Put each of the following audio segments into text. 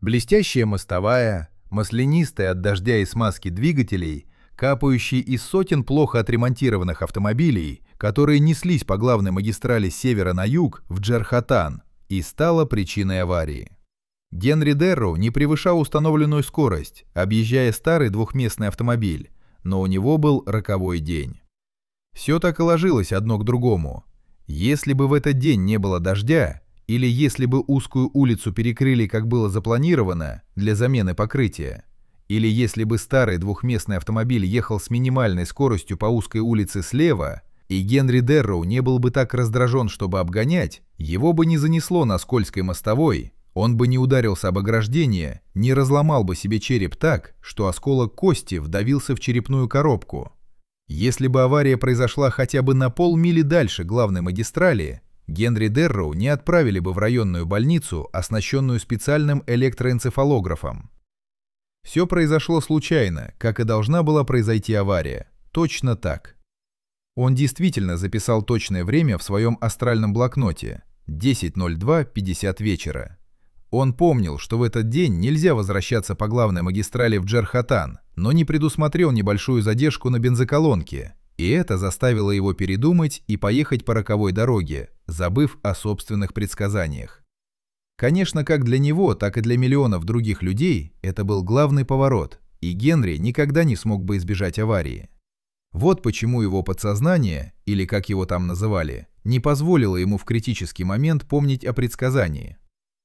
Блестящая мостовая, маслянистая от дождя и смазки двигателей, капающие из сотен плохо отремонтированных автомобилей, которые неслись по главной магистрали с севера на юг в Джархатан, и стала причиной аварии. Генри Дэрроу не превышал установленную скорость, объезжая старый двухместный автомобиль, но у него был роковой день. Все так и ложилось одно к другому. Если бы в этот день не было дождя, или если бы узкую улицу перекрыли, как было запланировано, для замены покрытия, или если бы старый двухместный автомобиль ехал с минимальной скоростью по узкой улице слева, и Генри Дэрроу не был бы так раздражен, чтобы обгонять, его бы не занесло на скользкой мостовой, он бы не ударился об ограждение, не разломал бы себе череп так, что осколок кости вдавился в черепную коробку. Если бы авария произошла хотя бы на полмили дальше главной магистрали, Генри Дэрроу не отправили бы в районную больницу, оснащенную специальным электроэнцефалографом. Все произошло случайно, как и должна была произойти авария. Точно так. Он действительно записал точное время в своем астральном блокноте – 10:02:50 вечера. Он помнил, что в этот день нельзя возвращаться по главной магистрали в Джархатан, но не предусмотрел небольшую задержку на бензоколонке, и это заставило его передумать и поехать по роковой дороге, забыв о собственных предсказаниях. Конечно, как для него, так и для миллионов других людей это был главный поворот, и Генри никогда не смог бы избежать аварии. Вот почему его подсознание, или как его там называли, не позволило ему в критический момент помнить о предсказании.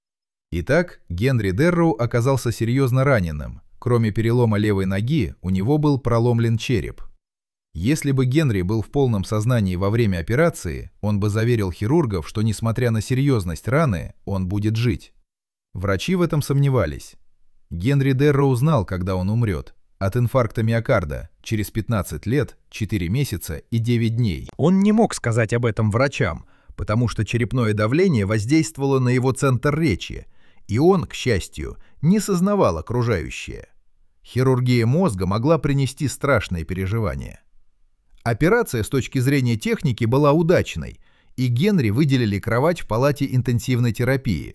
Итак, Генри Дэрроу оказался серьезно раненым. Кроме перелома левой ноги, у него был проломлен череп. Если бы Генри был в полном сознании во время операции, он бы заверил хирургов, что, несмотря на серьезность раны, он будет жить. Врачи в этом сомневались. Генри Дэрроу знал, когда он умрет. От инфаркта миокарда через 15 лет, 4 месяца и 9 дней. Он не мог сказать об этом врачам, потому что черепное давление воздействовало на его центр речи, и он, к счастью, не сознавал окружающее. Хирургия мозга могла принести страшные переживания. Операция с точки зрения техники была удачной, и Генри выделили кровать в палате интенсивной терапии.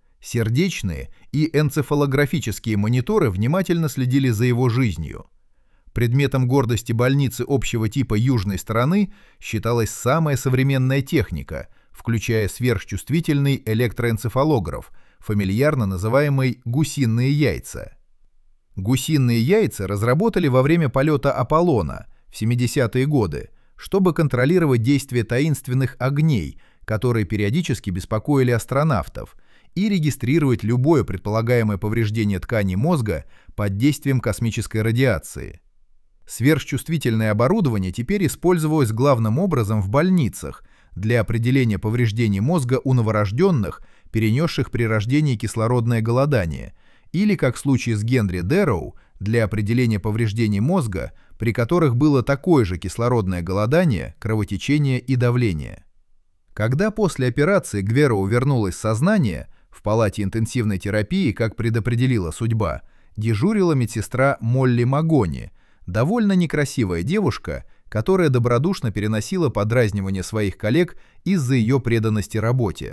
Сердечные и энцефалографические мониторы внимательно следили за его жизнью. Предметом гордости больницы общего типа южной стороны считалась самая современная техника, включая сверхчувствительный электроэнцефалограф, фамильярно называемый «гусиные яйца». Гусиные яйца разработали во время полета Аполлона в 70-е годы, чтобы контролировать действие таинственных огней, которые периодически беспокоили астронавтов, и регистрировать любое предполагаемое повреждение ткани мозга под действием космической радиации. Сверхчувствительное оборудование теперь использовалось главным образом в больницах для определения повреждений мозга у новорожденных, перенесших при рождении кислородное голодание, или, как в случае с Генри Дэрроу, для определения повреждений мозга, при которых было такое же кислородное голодание, кровотечение и давление. Когда после операции к Дэрроу вернулось сознание, в палате интенсивной терапии, как предопределила судьба, дежурила медсестра Молли Магони, довольно некрасивая девушка, которая добродушно переносила подразнивание своих коллег из-за ее преданности работе.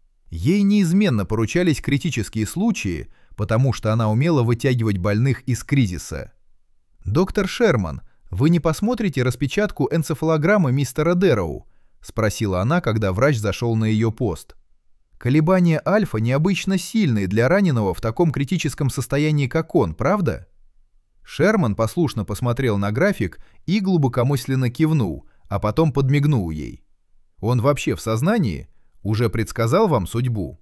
Ей неизменно поручались критические случаи, потому что она умела вытягивать больных из кризиса. «Доктор Шерман, вы не посмотрите распечатку энцефалограммы мистера Дэрроу?» — спросила она, когда врач зашел на ее пост. «Колебания альфа необычно сильные для раненого в таком критическом состоянии, как он, правда?» Шерман послушно посмотрел на график и глубокомысленно кивнул, а потом подмигнул ей. «Он вообще в сознании? Уже предсказал вам судьбу?»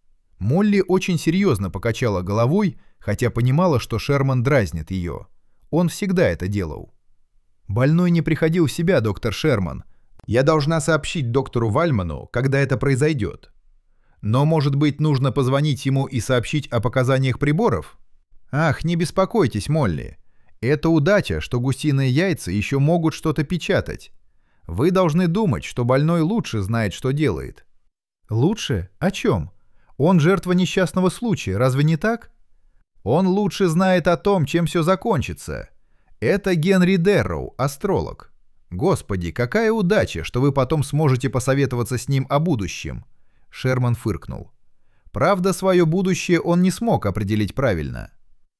Молли очень серьезно покачала головой, хотя понимала, что Шерман дразнит ее. Он всегда это делал. «Больной не приходил в себя, доктор Шерман. Я должна сообщить доктору Вальману, когда это произойдет. Но, может быть, нужно позвонить ему и сообщить о показаниях приборов? Ах, не беспокойтесь, Молли. Это удача, что гусиные яйца еще могут что-то печатать. Вы должны думать, что больной лучше знает, что делает». «Лучше? О чем? Он жертва несчастного случая, разве не так?» «Он лучше знает о том, чем все закончится. Это Генри Дэрроу, астролог. Господи, какая удача, что вы потом сможете посоветоваться с ним о будущем». Шерман фыркнул. Правда, свое будущее он не смог определить правильно.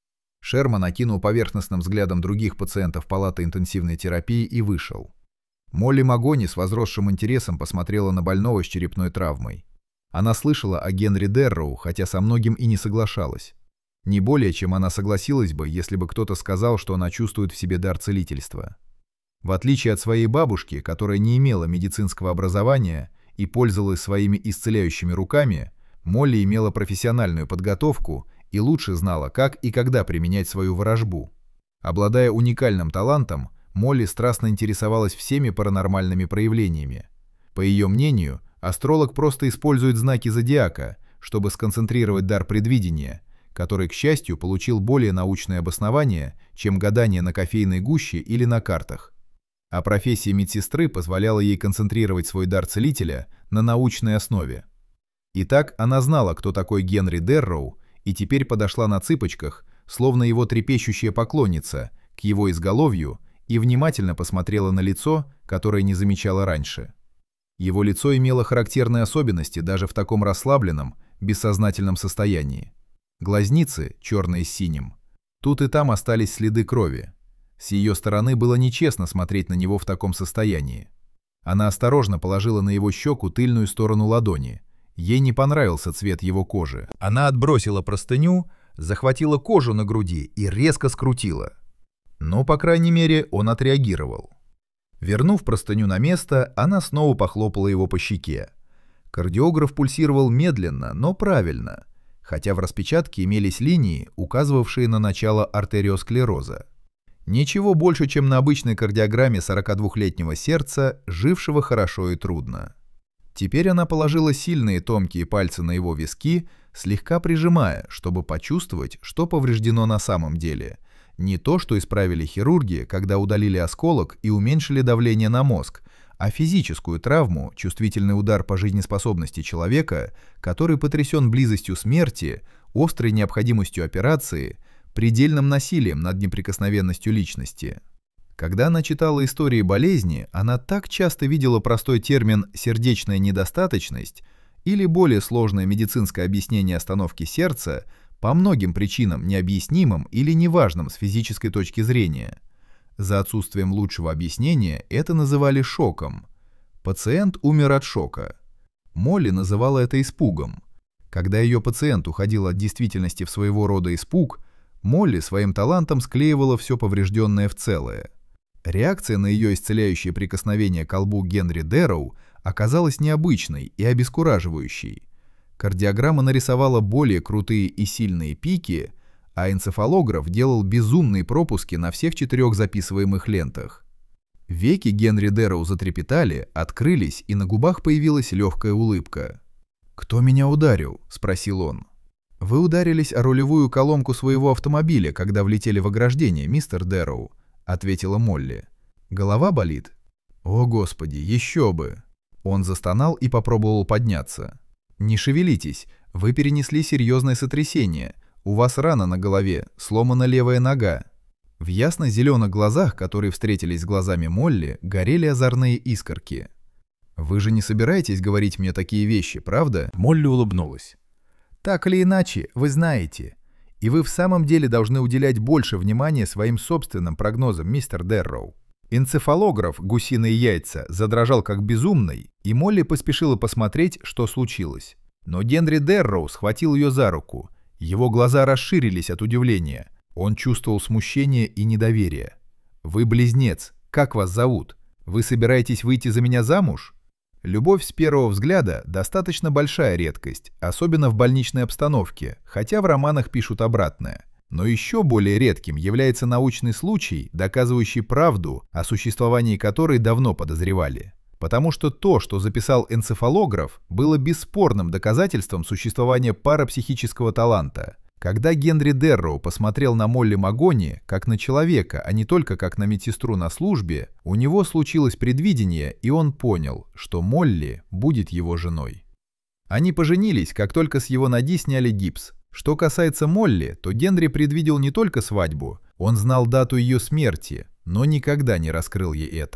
Шерман окинул поверхностным взглядом других пациентов палаты интенсивной терапии и вышел. Молли Магони с возросшим интересом посмотрела на больного с черепной травмой. Она слышала о Генри Дерроу, хотя со многим и не соглашалась. Не более, чем она согласилась бы, если бы кто-то сказал, что она чувствует в себе дар целительства. В отличие от своей бабушки, которая не имела медицинского образования и пользовалась своими исцеляющими руками, Молли имела профессиональную подготовку и лучше знала, как и когда применять свою ворожбу. Обладая уникальным талантом, Молли страстно интересовалась всеми паранормальными проявлениями. По ее мнению, астролог просто использует знаки зодиака, чтобы сконцентрировать дар предвидения, который, к счастью, получил более научное обоснование, чем гадание на кофейной гуще или на картах. А профессия медсестры позволяла ей концентрировать свой дар целителя на научной основе. Итак, она знала, кто такой Генри Дерроу, и теперь подошла на цыпочках, словно его трепещущая поклонница, к его изголовью и внимательно посмотрела на лицо, которое не замечала раньше. Его лицо имело характерные особенности даже в таком расслабленном, бессознательном состоянии. Глазницы, черные с синим, тут и там остались следы крови. С ее стороны было нечестно смотреть на него в таком состоянии. Она осторожно положила на его щеку тыльную сторону ладони. Ей не понравился цвет его кожи. Она отбросила простыню, захватила кожу на груди и резко скрутила. Но, по крайней мере, он отреагировал. Вернув простыню на место, она снова похлопала его по щеке. Кардиограф пульсировал медленно, но правильно, хотя в распечатке имелись линии, указывавшие на начало артериосклероза. Ничего больше, чем на обычной кардиограмме 42-летнего сердца, жившего хорошо и трудно. Теперь она положила сильные тонкие пальцы на его виски, слегка прижимая, чтобы почувствовать, что повреждено на самом деле. Не то, что исправили хирурги, когда удалили осколок и уменьшили давление на мозг, а физическую травму, чувствительный удар по жизнеспособности человека, который потрясен близостью смерти, острой необходимостью операции, предельным насилием над неприкосновенностью личности. Когда она читала истории болезни, она так часто видела простой термин «сердечная недостаточность» или более сложное медицинское объяснение остановки сердца по многим причинам, необъяснимым или неважным с физической точки зрения. За отсутствием лучшего объяснения это называли шоком. Пациент умер от шока. Молли называла это испугом. Когда ее пациент уходил от действительности в своего рода испуг, Молли своим талантом склеивала все поврежденное в целое. Реакция на ее исцеляющее прикосновение к колбу Генри Дерроу оказалась необычной и обескураживающей. Кардиограмма нарисовала более крутые и сильные пики, а энцефалограф делал безумные пропуски на всех 4 записываемых лентах. Веки Генри Дерроу затрепетали, открылись, и на губах появилась легкая улыбка. «Кто меня ударил?» – спросил он. «Вы ударились о рулевую колонку своего автомобиля, когда влетели в ограждение, мистер Дерроу», — ответила Молли. «Голова болит?» «О, Господи, еще бы!» Он застонал и попробовал подняться. «Не шевелитесь, вы перенесли серьезное сотрясение. У вас рана на голове, сломана левая нога». В ясно-зеленых глазах, которые встретились с глазами Молли, горели озорные искорки. «Вы же не собираетесь говорить мне такие вещи, правда?» Молли улыбнулась. «Так или иначе, вы знаете. И вы в самом деле должны уделять больше внимания своим собственным прогнозам, мистер Дерроу». Энцефалограф «Гусиные яйца» задрожал как безумный, и Молли поспешила посмотреть, что случилось. Но Генри Дерроу схватил ее за руку. Его глаза расширились от удивления. Он чувствовал смущение и недоверие. «Вы близнец. Как вас зовут? Вы собираетесь выйти за меня замуж?» Любовь с первого взгляда – достаточно большая редкость, особенно в больничной обстановке, хотя в романах пишут обратное. Но еще более редким является научный случай, доказывающий правду, о существовании которой давно подозревали. Потому что то, что записал энцефалограф, было бесспорным доказательством существования парапсихического таланта. Когда Генри Дерроу посмотрел на Молли Магони как на человека, а не только как на медсестру на службе, у него случилось предвидение, и он понял, что Молли будет его женой. Они поженились, как только с его ноги сняли гипс. Что касается Молли, то Генри предвидел не только свадьбу, он знал дату ее смерти, но никогда не раскрыл ей это.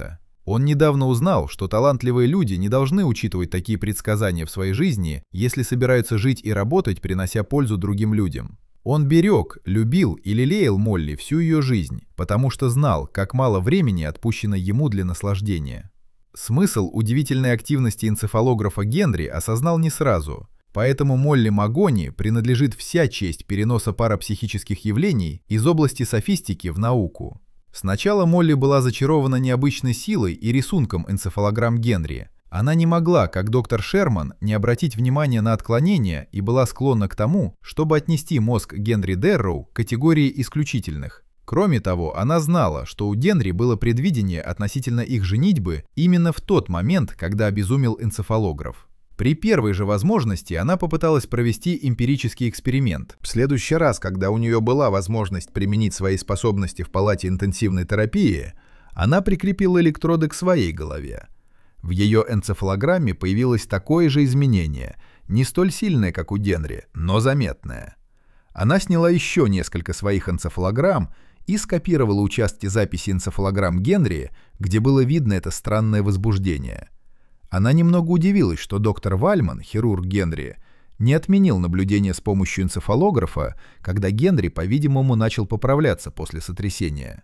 Он недавно узнал, что талантливые люди не должны учитывать такие предсказания в своей жизни, если собираются жить и работать, принося пользу другим людям. Он берег, любил и лелеял Молли всю ее жизнь, потому что знал, как мало времени отпущено ему для наслаждения. Смысл удивительной активности энцефалографа Генри осознал не сразу, поэтому Молли Магони принадлежит вся честь переноса парапсихических явлений из области софистики в науку. Сначала Молли была зачарована необычной силой и рисунком энцефалограмм Генри. Она не могла, как доктор Шерман, не обратить внимания на отклонения и была склонна к тому, чтобы отнести мозг Генри Дэрроу к категории исключительных. Кроме того, она знала, что у Генри было предвидение относительно их женитьбы именно в тот момент, когда обезумел энцефалограф. При первой же возможности она попыталась провести эмпирический эксперимент. В следующий раз, когда у нее была возможность применить свои способности в палате интенсивной терапии, она прикрепила электроды к своей голове. В ее энцефалограмме появилось такое же изменение, не столь сильное, как у Генри, но заметное. Она сняла еще несколько своих энцефалограмм и скопировала участки записи энцефалограмм Генри, где было видно это странное возбуждение. Она немного удивилась, что доктор Вальман, хирург Генри, не отменил наблюдение с помощью энцефалографа, когда Генри, по-видимому, начал поправляться после сотрясения.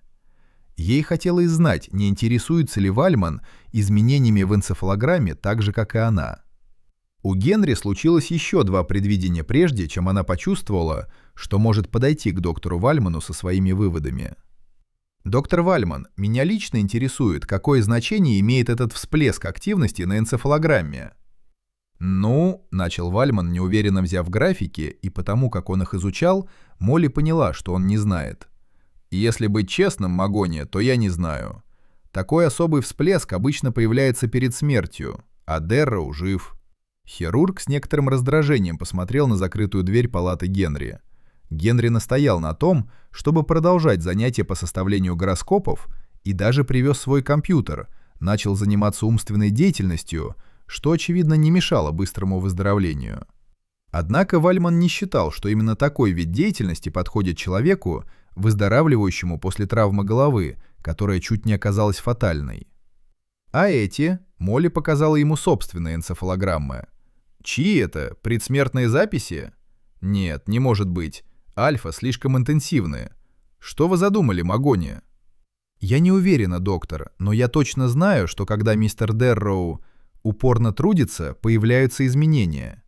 Ей хотелось знать, не интересуется ли Вальман изменениями в энцефалограмме так же, как и она. У Генри случилось еще два предвидения прежде, чем она почувствовала, что может подойти к доктору Вальману со своими выводами. «Доктор Вальман, меня лично интересует, какое значение имеет этот всплеск активности на энцефалограмме». «Ну», — начал Вальман, неуверенно взяв графики, и потому, как он их изучал, Молли поняла, что он не знает. «Если быть честным, Магони, то я не знаю. Такой особый всплеск обычно появляется перед смертью, а Дэрроу жив». Хирург с некоторым раздражением посмотрел на закрытую дверь палаты Генри. Генри настоял на том, чтобы продолжать занятия по составлению гороскопов, и даже привез свой компьютер, начал заниматься умственной деятельностью, что, очевидно, не мешало быстрому выздоровлению. Однако Вальман не считал, что именно такой вид деятельности подходит человеку, выздоравливающему после травмы головы, которая чуть не оказалась фатальной. А эти, Молли показала ему собственные энцефалограммы. Чьи это? Предсмертные записи? Нет, не может быть. Альфа слишком интенсивные. Что вы задумали, Магони? Я не уверена, доктор, но я точно знаю, что когда мистер Дэрроу упорно трудится, появляются изменения.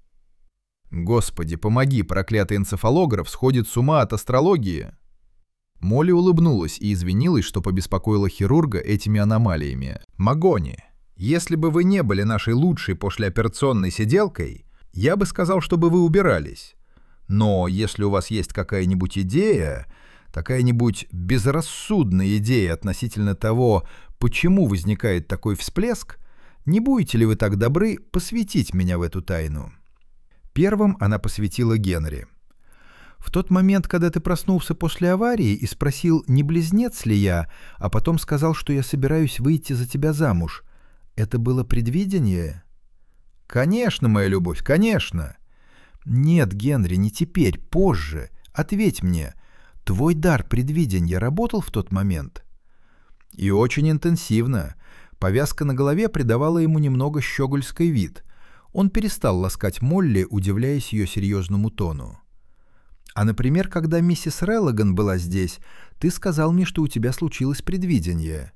Господи, помоги, проклятый энцефалограф сходит с ума от астрологии. Молли улыбнулась и извинилась, что побеспокоила хирурга этими аномалиями. «Магони, если бы вы не были нашей лучшей послеоперационной сиделкой, я бы сказал, чтобы вы убирались. Но если у вас есть какая-нибудь идея, такая-нибудь безрассудная идея относительно того, почему возникает такой всплеск, не будете ли вы так добры посвятить меня в эту тайну?» Первым она посвятила Генри. «В тот момент, когда ты проснулся после аварии и спросил, не близнец ли я, а потом сказал, что я собираюсь выйти за тебя замуж, это было предвидение?» «Конечно, моя любовь, конечно!» «Нет, Генри, не теперь, позже. Ответь мне, твой дар предвидения работал в тот момент?» «И очень интенсивно. Повязка на голове придавала ему немного щегольский вид. Он перестал ласкать Молли, удивляясь ее серьезному тону. А, например, когда миссис Реллаган была здесь, ты сказал мне, что у тебя случилось предвидение».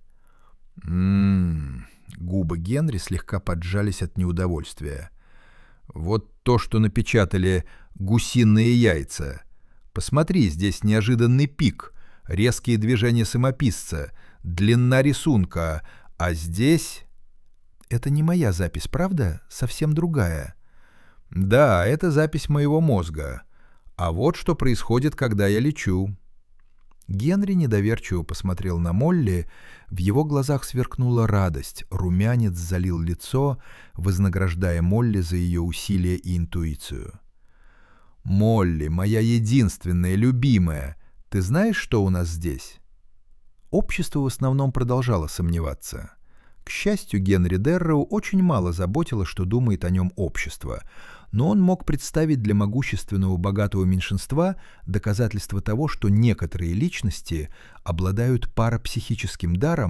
Губы Генри слегка поджались от неудовольствия. «Вот то, что напечатали гусиные яйца. Посмотри, здесь неожиданный пик, резкие движения самописца, длина рисунка, а здесь...» «Это не моя запись, правда? Совсем другая». «Да, это запись моего мозга. А вот что происходит, когда я лечу». Генри недоверчиво посмотрел на Молли, в его глазах сверкнула радость, румянец залил лицо, вознаграждая Молли за ее усилия и интуицию. «Молли, моя единственная, любимая, ты знаешь, что у нас здесь?» Общество в основном продолжало сомневаться. К счастью, Генри Дэрроу очень мало заботило, что думает о нем общество, но он мог представить для могущественного богатого меньшинства доказательство того, что некоторые личности обладают парапсихическим даром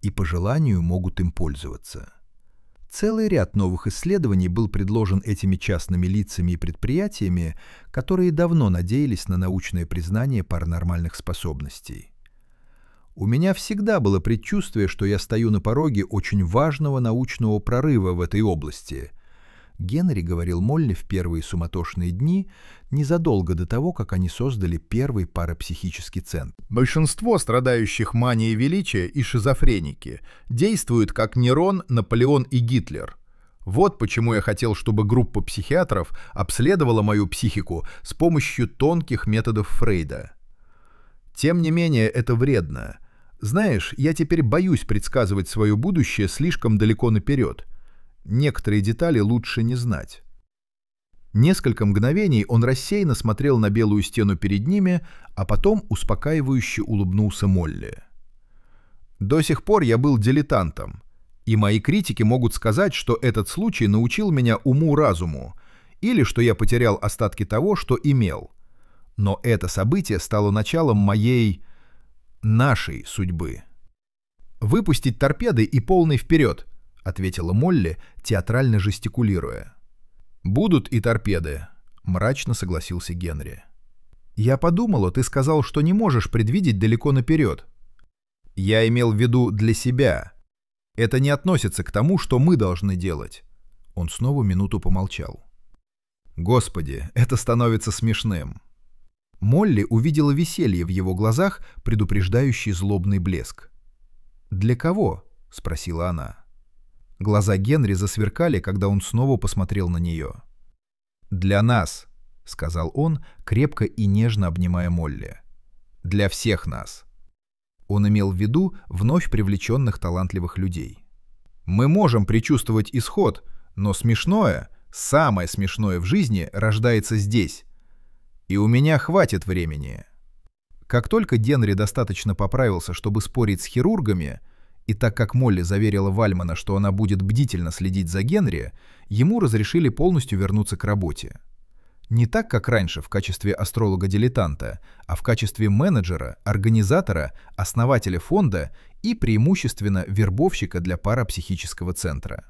и по желанию могут им пользоваться. Целый ряд новых исследований был предложен этими частными лицами и предприятиями, которые давно надеялись на научное признание паранормальных способностей. У меня всегда было предчувствие, что я стою на пороге очень важного научного прорыва в этой области. Генри говорил Молли в первые суматошные дни, незадолго до того, как они создали первый парапсихический центр. Большинство страдающих манией величия и шизофреники действуют как Нерон, Наполеон и Гитлер. Вот почему я хотел, чтобы группа психиатров обследовала мою психику с помощью тонких методов Фрейда. Тем не менее, это вредно. Знаешь, я теперь боюсь предсказывать свое будущее слишком далеко наперед. Некоторые детали лучше не знать. Несколько мгновений он рассеянно смотрел на белую стену перед ними, а потом успокаивающе улыбнулся Молли. «До сих пор я был дилетантом, и мои критики могут сказать, что этот случай научил меня уму-разуму, или что я потерял остатки того, что имел. Но это событие стало началом нашей судьбы. Выпустить торпеды и полный вперед!» — ответила Молли, театрально жестикулируя. «Будут и торпеды», — мрачно согласился Генри. «Я подумала, ты сказал, что не можешь предвидеть далеко наперед». «Я имел в виду для себя. Это не относится к тому, что мы должны делать». Он снова минуту помолчал. «Господи, это становится смешным». Молли увидела веселье в его глазах, предупреждающий злобный блеск. «Для кого?» — спросила она. Глаза Генри засверкали, когда он снова посмотрел на нее. «Для нас», — сказал он, крепко и нежно обнимая Молли. «Для всех нас». Он имел в виду вновь привлеченных талантливых людей. «Мы можем предчувствовать исход, но смешное, самое смешное в жизни рождается здесь. И у меня хватит времени». Как только Генри достаточно поправился, чтобы спорить с хирургами, и так как Молли заверила Вальмана, что она будет бдительно следить за Генри, ему разрешили полностью вернуться к работе. Не так, как раньше в качестве астролога-дилетанта, а в качестве менеджера, организатора, основателя фонда и преимущественно вербовщика для парапсихического центра.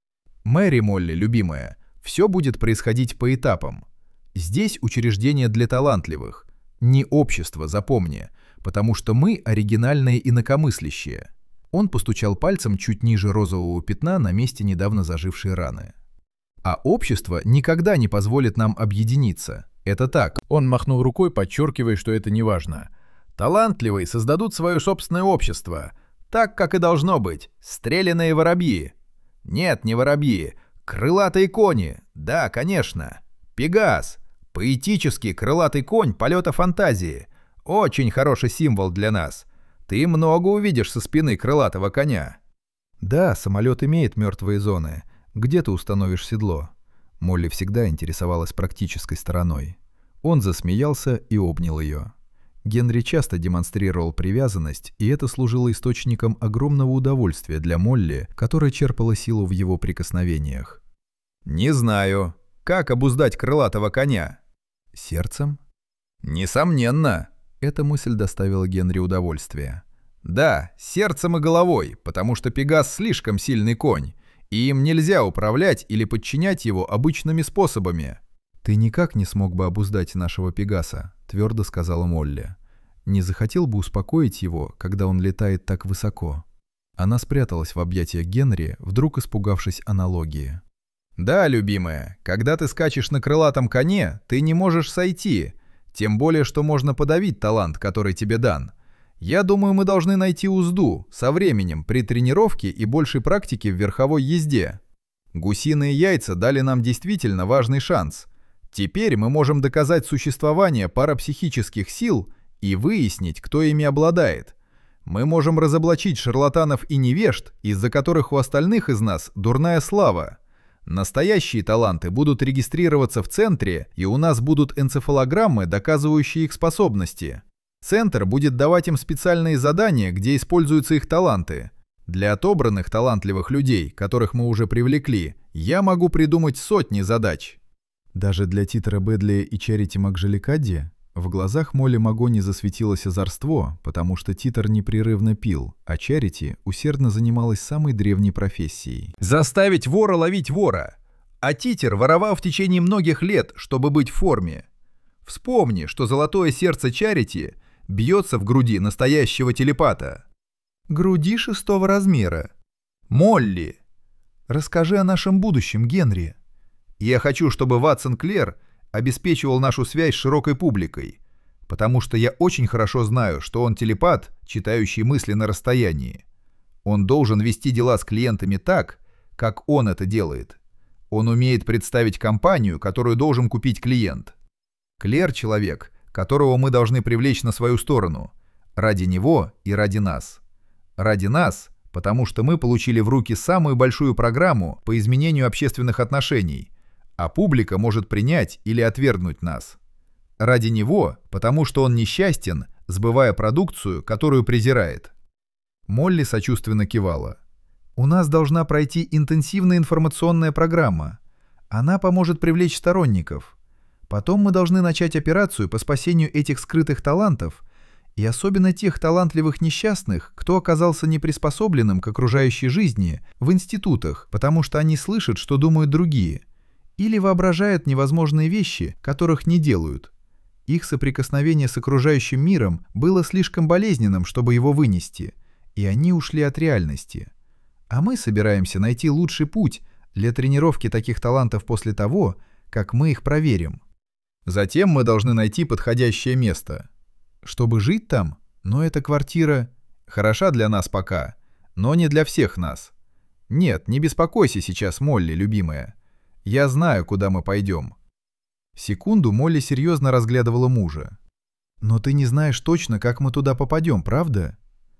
«Мэри Молли, любимая, все будет происходить по этапам. Здесь учреждение для талантливых, не общество, запомни, потому что мы оригинальные инакомыслящие». Он постучал пальцем чуть ниже розового пятна на месте недавно зажившей раны. «А общество никогда не позволит нам объединиться. Это так». Он махнул рукой, подчеркивая, что это не важно. «Талантливые создадут свое собственное общество. Так, как и должно быть. Стреляные воробьи». «Нет, не воробьи. Крылатые кони. Да, конечно. Пегас. Поэтический крылатый конь полета фантазии. Очень хороший символ для нас. Ты много увидишь со спины крылатого коня». «Да, самолет имеет мертвые зоны. Где ты установишь седло?» Молли всегда интересовалась практической стороной. Он засмеялся и обнял ее. Генри часто демонстрировал привязанность, и это служило источником огромного удовольствия для Молли, которая черпала силу в его прикосновениях. «Не знаю. Как обуздать крылатого коня?» «Сердцем?» «Несомненно». Эта мысль доставила Генри удовольствие. «Да, сердцем и головой, потому что Пегас слишком сильный конь, и им нельзя управлять или подчинять его обычными способами». «Ты никак не смог бы обуздать нашего Пегаса», — твердо сказала Молли. «Не захотел бы успокоить его, когда он летает так высоко». Она спряталась в объятиях Генри, вдруг испугавшись аналогии. «Да, любимая, когда ты скачешь на крылатом коне, ты не можешь сойти, тем более, что можно подавить талант, который тебе дан. Я думаю, мы должны найти узду со временем при тренировке и большей практике в верховой езде. Гусиные яйца дали нам действительно важный шанс. Теперь мы можем доказать существование парапсихических сил и выяснить, кто ими обладает. Мы можем разоблачить шарлатанов и невежд, из-за которых у остальных из нас дурная слава. Настоящие таланты будут регистрироваться в центре, и у нас будут энцефалограммы, доказывающие их способности. Центр будет давать им специальные задания, где используются их таланты. Для отобранных талантливых людей, которых мы уже привлекли, я могу придумать сотни задач». «Даже для Титера Бэдли и Чарити Макжеликадди?» В глазах Молли Магони засветилось озорство, потому что Титер непрерывно пил, а Чарити усердно занималась самой древней профессией. Заставить вора ловить вора. А Титер воровал в течение многих лет, чтобы быть в форме. Вспомни, что золотое сердце Чарити бьется в груди настоящего телепата. Груди 6-го размера. Молли, расскажи о нашем будущем, Генри. Я хочу, чтобы Ватсон Клэр обеспечивал нашу связь с широкой публикой, потому что я очень хорошо знаю, что он телепат, читающий мысли на расстоянии. Он должен вести дела с клиентами так, как он это делает. Он умеет представить компанию, которую должен купить клиент. Клэр — человек, которого мы должны привлечь на свою сторону. Ради него и ради нас. Ради нас, потому что мы получили в руки самую большую программу по изменению общественных отношений, а публика может принять или отвергнуть нас. Ради него, потому что он несчастен, сбывая продукцию, которую презирает. Молли сочувственно кивала. У нас должна пройти интенсивная информационная программа. Она поможет привлечь сторонников. Потом мы должны начать операцию по спасению этих скрытых талантов, и особенно тех талантливых несчастных, кто оказался неприспособленным к окружающей жизни в институтах, потому что они слышат, что думают другие, или воображают невозможные вещи, которых не делают. Их соприкосновение с окружающим миром было слишком болезненным, чтобы его вынести, и они ушли от реальности. А мы собираемся найти лучший путь для тренировки таких талантов после того, как мы их проверим. Затем мы должны найти подходящее место. Чтобы жить там, но эта квартира хороша для нас пока, но не для всех нас. Нет, не беспокойся сейчас, Молли, любимая. Я знаю, куда мы пойдем. Секунду Молли серьезно разглядывала мужа. Но ты не знаешь точно, как мы туда попадем, правда?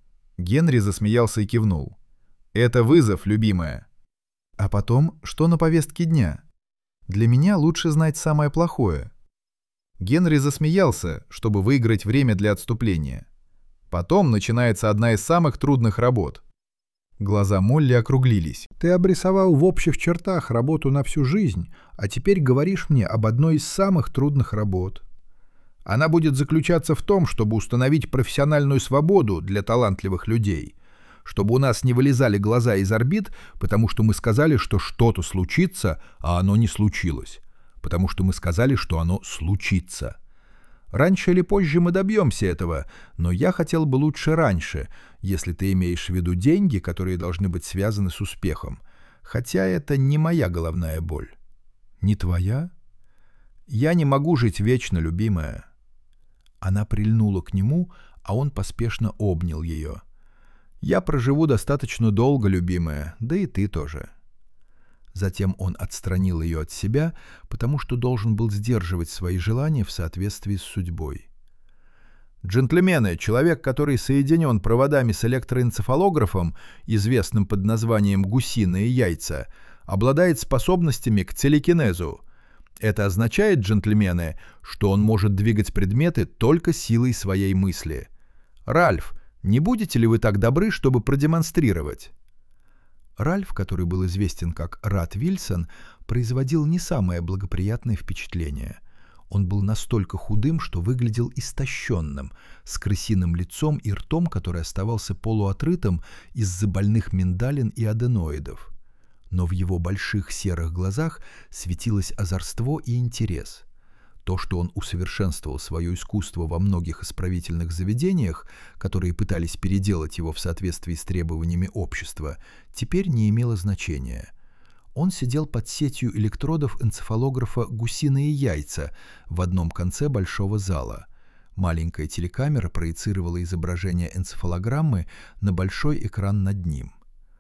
Генри засмеялся и кивнул. Это вызов, любимая. А потом, что на повестке дня? Для меня лучше знать самое плохое. Генри засмеялся, чтобы выиграть время для отступления. Потом начинается одна из самых трудных работ. Глаза Молли округлились. «Ты обрисовал в общих чертах работу на всю жизнь, а теперь говоришь мне об одной из самых трудных работ. Она будет заключаться в том, чтобы установить профессиональную свободу для талантливых людей, чтобы у нас не вылезали глаза из орбит, потому что мы сказали, что что-то случится, а оно не случилось, потому что мы сказали, что оно случится. Раньше или позже мы добьемся этого, но я хотел бы лучше раньше, если ты имеешь в виду деньги, которые должны быть связаны с успехом. Хотя это не моя головная боль». «Не твоя?» «Я не могу жить вечно, любимая». Она прильнула к нему, а он поспешно обнял ее. «Я проживу достаточно долго, любимая, да и ты тоже». Затем он отстранил ее от себя, потому что должен был сдерживать свои желания в соответствии с судьбой. «Джентльмены, человек, который соединен проводами с электроэнцефалографом, известным под названием «гусиные яйца», обладает способностями к телекинезу. Это означает, джентльмены, что он может двигать предметы только силой своей мысли. Ральф, не будете ли вы так добры, чтобы продемонстрировать?» Ральф, который был известен как Рат Вильсон, производил не самое благоприятное впечатление. Он был настолько худым, что выглядел истощенным, с крысиным лицом и ртом, который оставался полуотрытым из-за больных миндалин и аденоидов. Но в его больших серых глазах светилось озорство и интерес. То, что он усовершенствовал свое искусство во многих исправительных заведениях, которые пытались переделать его в соответствии с требованиями общества, теперь не имело значения. Он сидел под сетью электродов энцефалографа «Гусиные яйца» в одном конце большого зала. Маленькая телекамера проецировала изображение энцефалограммы на большой экран над ним.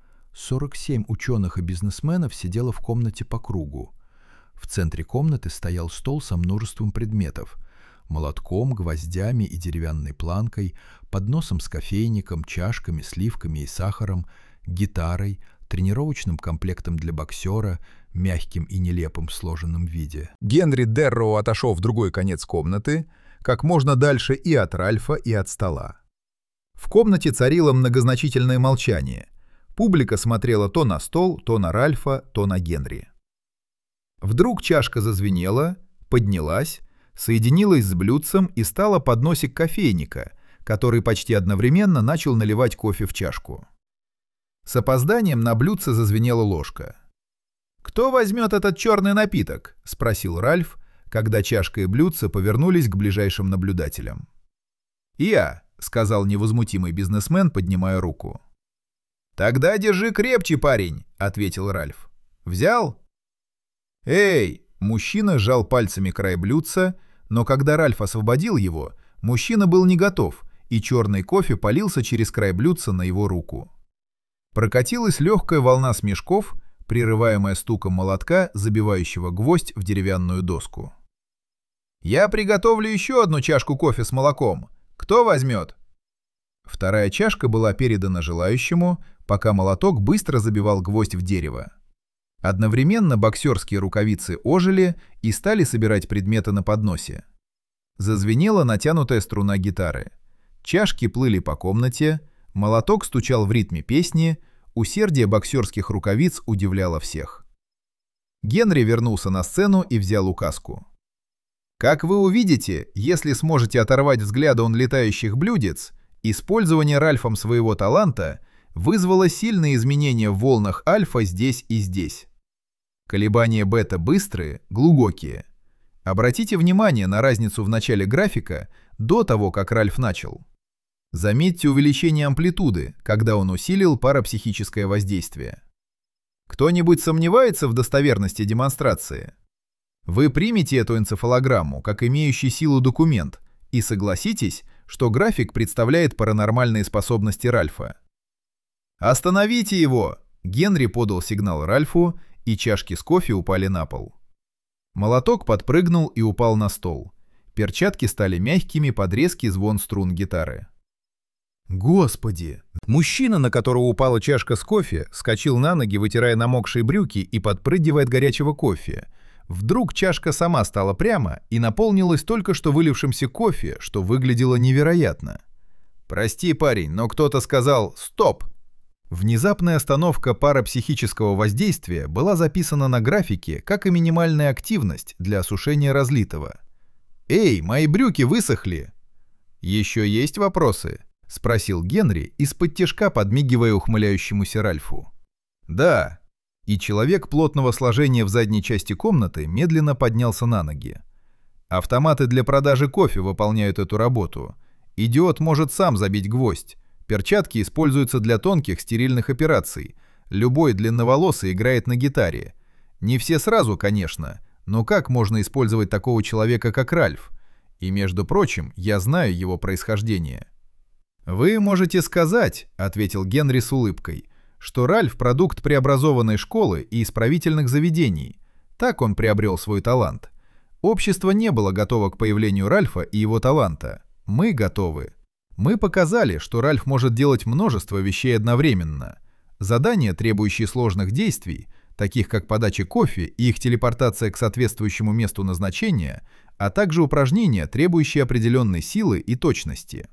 47 ученых и бизнесменов сидело в комнате по кругу. В центре комнаты стоял стол со множеством предметов: молотком, гвоздями и деревянной планкой, подносом с кофейником, чашками, сливками и сахаром, гитарой, тренировочным комплектом для боксера, мягким и нелепым в сложенном виде. Генри Дерроу отошел в другой конец комнаты, как можно дальше и от Ральфа, и от стола. В комнате царило многозначительное молчание. Публика смотрела то на стол, то на Ральфа, то на Генри. Вдруг чашка зазвенела, поднялась, соединилась с блюдцем и стала подносик кофейника, который почти одновременно начал наливать кофе в чашку. С опозданием на блюдце зазвенела ложка. «Кто возьмет этот черный напиток?» — спросил Ральф, когда чашка и блюдце повернулись к ближайшим наблюдателям. «Я», — сказал невозмутимый бизнесмен, поднимая руку. «Тогда держи крепче, парень», — ответил Ральф. «Взял?» «Эй!» — мужчина сжал пальцами край блюдца, но когда Ральф освободил его, мужчина был не готов, и черный кофе полился через край блюдца на его руку. Прокатилась легкая волна смешков, прерываемая стуком молотка, забивающего гвоздь в деревянную доску. «Я приготовлю еще одну чашку кофе с молоком. Кто возьмет?» Вторая чашка была передана желающему, пока молоток быстро забивал гвоздь в дерево. Одновременно боксерские рукавицы ожили и стали собирать предметы на подносе. Зазвенела натянутая струна гитары. Чашки плыли по комнате, молоток стучал в ритме песни, усердие боксерских рукавиц удивляло всех. Генри вернулся на сцену и взял указку. Как вы увидите, если сможете оторвать взгляды от летающих блюдец, использование Ральфом своего таланта вызвало сильные изменения в волнах альфа здесь и здесь. Колебания бета быстрые, глубокие. Обратите внимание на разницу в начале графика до того, как Ральф начал. Заметьте увеличение амплитуды, когда он усилил парапсихическое воздействие. Кто-нибудь сомневается в достоверности демонстрации? Вы примете эту энцефалограмму как имеющий силу документ и согласитесь, что график представляет паранормальные способности Ральфа. «Остановите его!» Генри подал сигнал Ральфу, и чашки с кофе упали на пол. Молоток подпрыгнул и упал на стол. Перчатки стали мягкими под резкий звон струн гитары. Господи! Мужчина, на которого упала чашка с кофе, вскочил на ноги, вытирая намокшие брюки и подпрыгивая от горячего кофе. Вдруг чашка сама стала прямо и наполнилась только что вылившимся кофе, что выглядело невероятно. «Прости, парень, но кто-то сказал «стоп». Внезапная остановка парапсихического воздействия была записана на графике как и минимальная активность для осушения разлитого. «Эй, мои брюки высохли!» «Еще есть вопросы?» — спросил Генри, из-под тишка подмигивая ухмыляющемуся Ральфу. «Да». И человек плотного сложения в задней части комнаты медленно поднялся на ноги. «Автоматы для продажи кофе выполняют эту работу. Идиот может сам забить гвоздь. Перчатки используются для тонких стерильных операций. Любой длинноволосый играет на гитаре. Не все сразу, конечно, но как можно использовать такого человека, как Ральф? И, между прочим, я знаю его происхождение». «Вы можете сказать», — ответил Генри с улыбкой, «что Ральф — продукт преобразованной школы и исправительных заведений. Так он приобрел свой талант. Общество не было готово к появлению Ральфа и его таланта. Мы готовы. Мы показали, что Ральф может делать множество вещей одновременно. Задания, требующие сложных действий, таких как подача кофе и их телепортация к соответствующему месту назначения, а также упражнения, требующие определенной силы и точности.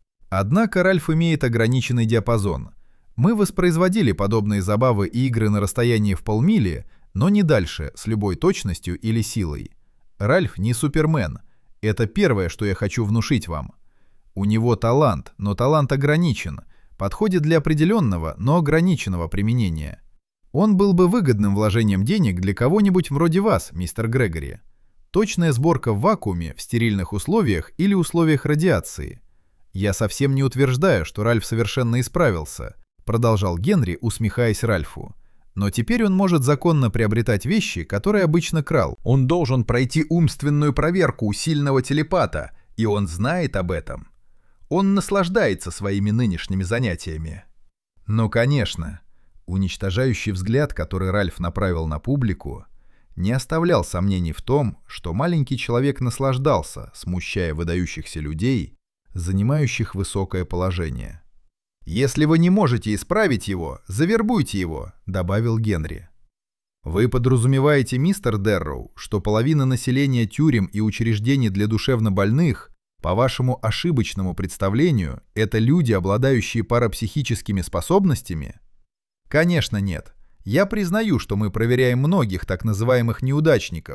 Однако Ральф имеет ограниченный диапазон. Мы воспроизводили подобные забавы и игры на расстоянии в полмили, но не дальше, с любой точностью или силой. Ральф не Супермен. Это первое, что я хочу внушить вам. У него талант, но талант ограничен, подходит для определенного, но ограниченного применения. Он был бы выгодным вложением денег для кого-нибудь вроде вас, мистер Грегори. Точная сборка в вакууме, в стерильных условиях или условиях радиации. Я совсем не утверждаю, что Ральф совершенно исправился, продолжал Генри, усмехаясь Ральфу. Но теперь он может законно приобретать вещи, которые обычно крал. Он должен пройти умственную проверку у сильного телепата, и он знает об этом. Он наслаждается своими нынешними занятиями. Ну, конечно. Уничтожающий взгляд, который Ральф направил на публику, не оставлял сомнений в том, что маленький человек наслаждался, смущая выдающихся людей, занимающих высокое положение. «Если вы не можете исправить его, завербуйте его», — добавил Генри. «Вы подразумеваете, мистер Дерроу, что половина населения тюрем и учреждений для душевнобольных, по вашему ошибочному представлению, это люди, обладающие парапсихическими способностями?» «Конечно нет. Я признаю, что мы проверяем многих так называемых неудачников,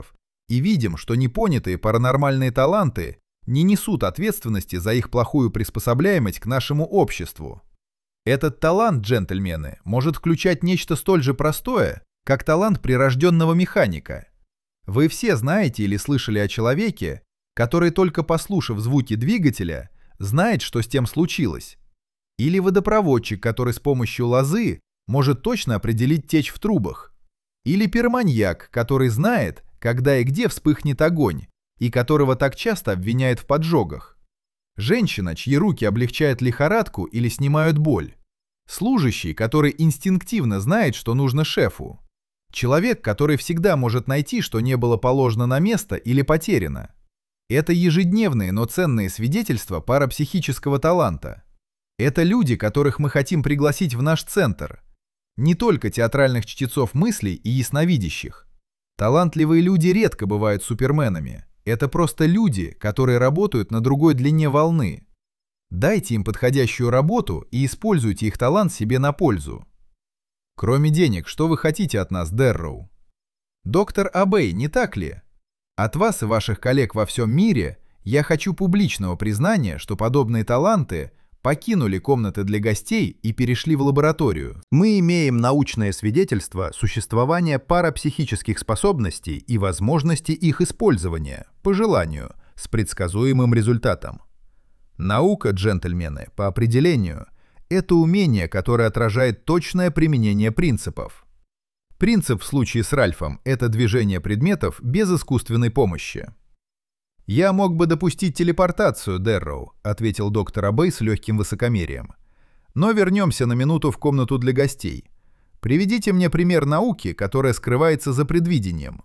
и видим, что непонятые паранормальные таланты не несут ответственности за их плохую приспособляемость к нашему обществу. Этот талант, джентльмены, может включать нечто столь же простое, как талант прирожденного механика. Вы все знаете или слышали о человеке, который, только послушав звуки двигателя, знает, что с тем случилось. Или водопроводчик, который с помощью лозы может точно определить течь в трубах. Или пироманьяк, который знает, когда и где вспыхнет огонь, и которого так часто обвиняют в поджогах. Женщина, чьи руки облегчают лихорадку или снимают боль. Служащий, который инстинктивно знает, что нужно шефу. Человек, который всегда может найти, что не было положено на место или потеряно. Это ежедневные, но ценные свидетельства парапсихического таланта. Это люди, которых мы хотим пригласить в наш центр. Не только театральных чтецов мыслей и ясновидящих. Талантливые люди редко бывают суперменами. Это просто люди, которые работают на другой длине волны. Дайте им подходящую работу и используйте их талант себе на пользу. Кроме денег, что вы хотите от нас, Дерроу? Доктор Абей, не так ли? От вас и ваших коллег во всем мире я хочу публичного признания, что подобные таланты покинули комнаты для гостей и перешли в лабораторию. Мы имеем научное свидетельство существования парапсихических способностей и возможности их использования, по желанию, с предсказуемым результатом. Наука, джентльмены, по определению, это умение, которое отражает точное применение принципов. Принцип в случае с Ральфом – это движение предметов без искусственной помощи. «Я мог бы допустить телепортацию, Дерроу», — ответил доктор Абей с легким высокомерием. «Но вернемся на минуту в комнату для гостей. Приведите мне пример науки, которая скрывается за предвидением».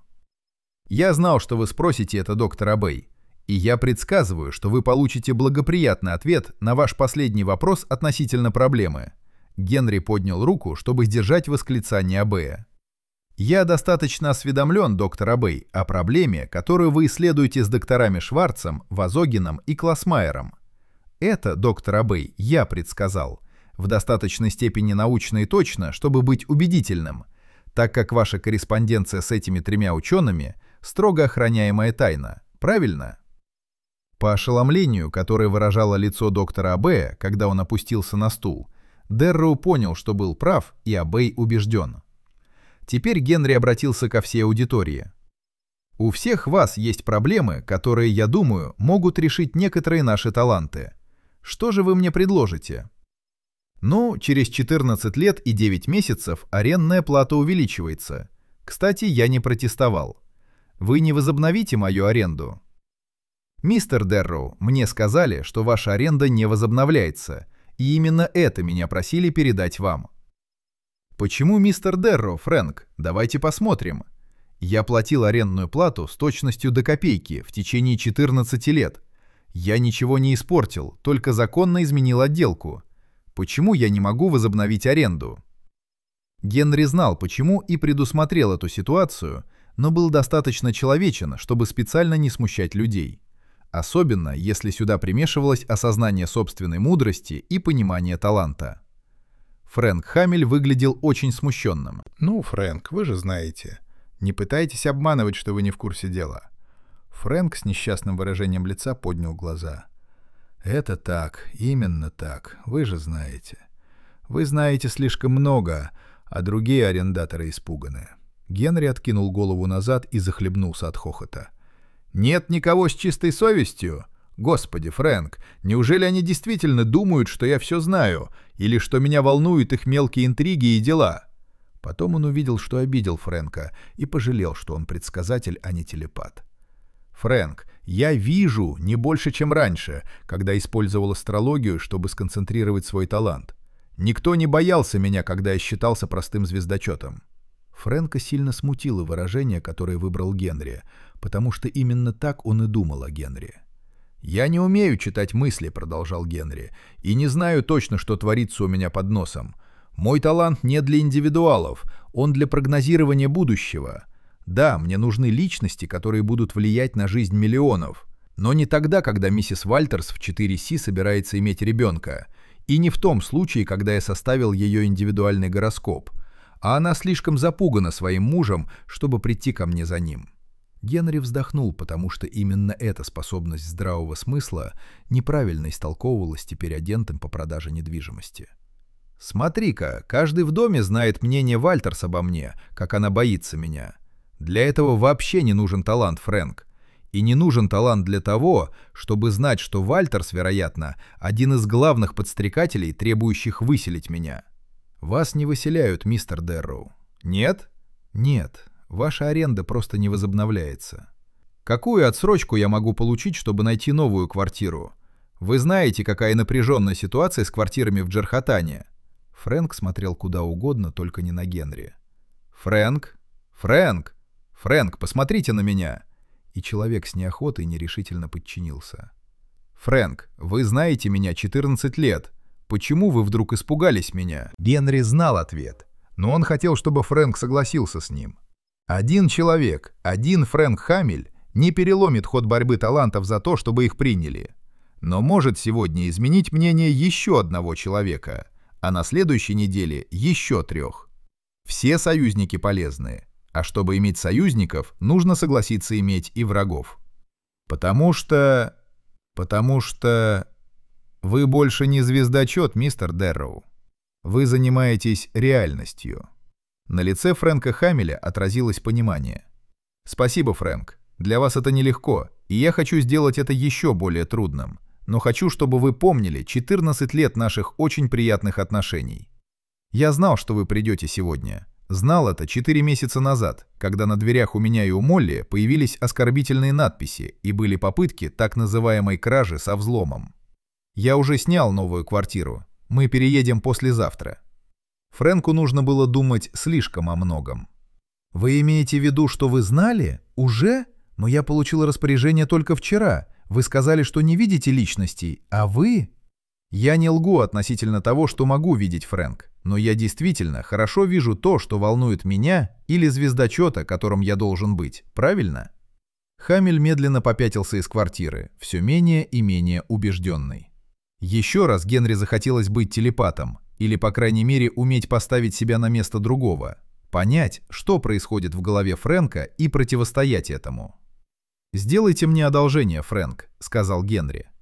«Я знал, что вы спросите это, доктор Абей, и я предсказываю, что вы получите благоприятный ответ на ваш последний вопрос относительно проблемы». Генри поднял руку, чтобы сдержать восклицание Абея. «Я достаточно осведомлен, доктор Абей, о проблеме, которую вы исследуете с докторами Шварцем, Вазогином и Классмайером. Это, доктор Абей, я предсказал, в достаточной степени научно и точно, чтобы быть убедительным, так как ваша корреспонденция с этими тремя учеными – строго охраняемая тайна. Правильно?» По ошеломлению, которое выражало лицо доктора Абея, когда он опустился на стул, Дерроу понял, что был прав, и Абей убежден. Теперь Генри обратился ко всей аудитории. «У всех вас есть проблемы, которые, я думаю, могут решить некоторые наши таланты. Что же вы мне предложите?» «Ну, через 14 лет и 9 месяцев арендная плата увеличивается. Кстати, я не протестовал. Вы не возобновите мою аренду?» «Мистер Дерроу, мне сказали, что ваша аренда не возобновляется, и именно это меня просили передать вам». «Почему мистер Дерроу, Фрэнк? Давайте посмотрим. Я платил арендную плату с точностью до копейки в течение 14 лет. Я ничего не испортил, только законно изменил отделку. Почему я не могу возобновить аренду?» Генри знал, почему, и предусмотрел эту ситуацию, но был достаточно человечен, чтобы специально не смущать людей. Особенно, если сюда примешивалось осознание собственной мудрости и понимание таланта. Фрэнк Хамель выглядел очень смущенным. «Ну, Фрэнк, вы же знаете. Не пытайтесь обманывать, что вы не в курсе дела». Фрэнк с несчастным выражением лица поднял глаза. «Это так, именно так, вы же знаете. Вы знаете слишком много, а другие арендаторы испуганы». Генри откинул голову назад и захлебнулся от хохота. «Нет никого с чистой совестью? Господи, Фрэнк, неужели они действительно думают, что я все знаю, или что меня волнуют их мелкие интриги и дела?» Потом он увидел, что обидел Фрэнка, и пожалел, что он предсказатель, а не телепат. «Фрэнк, я вижу не больше, чем раньше, когда использовал астрологию, чтобы сконцентрировать свой талант. Никто не боялся меня, когда я считался простым звездочетом». Фрэнка сильно смутило выражение, которое выбрал Генри, потому что именно так он и думал о Генри. «Я не умею читать мысли», — продолжал Генри, — «и не знаю точно, что творится у меня под носом. Мой талант не для индивидуалов, он для прогнозирования будущего. Да, мне нужны личности, которые будут влиять на жизнь миллионов, но не тогда, когда миссис Вальтерс в 4С собирается иметь ребенка, и не в том случае, когда я составил ее индивидуальный гороскоп, а она слишком запугана своим мужем, чтобы прийти ко мне за ним. Генри вздохнул, потому что именно эта способность здравого смысла неправильно истолковывалась теперь агентом по продаже недвижимости. «Смотри-ка, каждый в доме знает мнение Вальтерс обо мне, как она боится меня. Для этого вообще не нужен талант, Фрэнк. И не нужен талант для того, чтобы знать, что Вальтерс, вероятно, один из главных подстрекателей, требующих выселить меня. Вас не выселяют, мистер Дэрроу. Нет? Нет. Ваша аренда просто не возобновляется. Какую отсрочку я могу получить, чтобы найти новую квартиру? Вы знаете, какая напряженная ситуация с квартирами в Джархатане?» Фрэнк смотрел куда угодно, только не на Генри. «Фрэнк! Фрэнк! Фрэнк, посмотрите на меня!» И человек с неохотой нерешительно подчинился. «Фрэнк, вы знаете меня 14 лет. Почему вы вдруг испугались меня?» Генри знал ответ, но он хотел, чтобы Фрэнк согласился с ним. Один человек, один Фрэнк Хамиль, не переломит ход борьбы талантов за то, чтобы их приняли. Но может сегодня изменить мнение еще одного человека, а на следующей неделе еще 3. Все союзники полезны, а чтобы иметь союзников, нужно согласиться иметь и врагов. Потому что вы больше не звездочет, мистер Дэрроу. Вы занимаетесь реальностью. На лице Фрэнка Хамиля отразилось понимание. «Спасибо, Фрэнк. Для вас это нелегко, и я хочу сделать это еще более трудным. Но хочу, чтобы вы помнили 14 лет наших очень приятных отношений. Я знал, что вы придете сегодня. Знал это 4 месяца назад, когда на дверях у меня и у Молли появились оскорбительные надписи и были попытки так называемой кражи со взломом. Я уже снял новую квартиру. Мы переедем послезавтра». Фрэнку нужно было думать слишком о многом. «Вы имеете в виду, что вы знали? Уже? Но я получил распоряжение только вчера. Вы сказали, что не видите личностей, а вы...» «Я не лгу относительно того, что могу видеть, Фрэнк, но я действительно хорошо вижу то, что волнует меня или звездочета, которым я должен быть, правильно?» Хамиль медленно попятился из квартиры, все менее и менее убежденный. Еще раз Генри захотелось быть телепатом, или, по крайней мере, уметь поставить себя на место другого, понять, что происходит в голове Фрэнка и противостоять этому. «Сделайте мне одолжение, Фрэнк», — сказал Генри.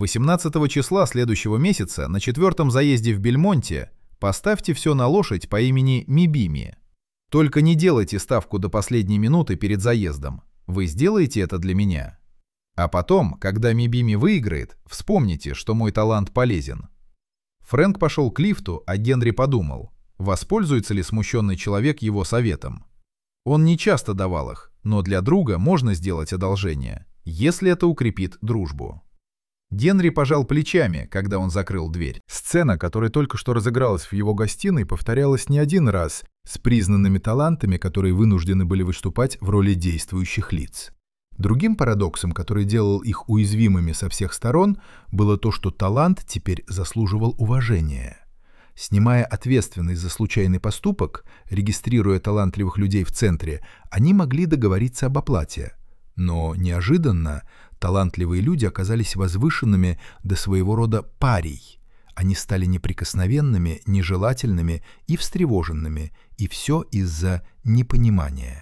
18 числа следующего месяца на 4-м заезде в Бельмонте поставьте все на лошадь по имени Мибими. Только не делайте ставку до последней минуты перед заездом. Вы сделаете это для меня. А потом, когда Мибими выиграет, вспомните, что мой талант полезен». Фрэнк пошел к лифту, а Генри подумал, воспользуется ли смущенный человек его советом. Он не часто давал их, но для друга можно сделать одолжение, если это укрепит дружбу. Генри пожал плечами, когда он закрыл дверь. Сцена, которая только что разыгралась в его гостиной, повторялась не один раз с признанными талантами, которые вынуждены были выступать в роли действующих лиц. Другим парадоксом, который делал их уязвимыми со всех сторон, было то, что талант теперь заслуживал уважения. Снимая ответственность за случайный поступок, регистрируя талантливых людей в центре, они могли договориться об оплате. Но неожиданно талантливые люди оказались возвышенными до своего рода парий. Они стали неприкосновенными, нежелательными и встревоженными, и все из-за непонимания.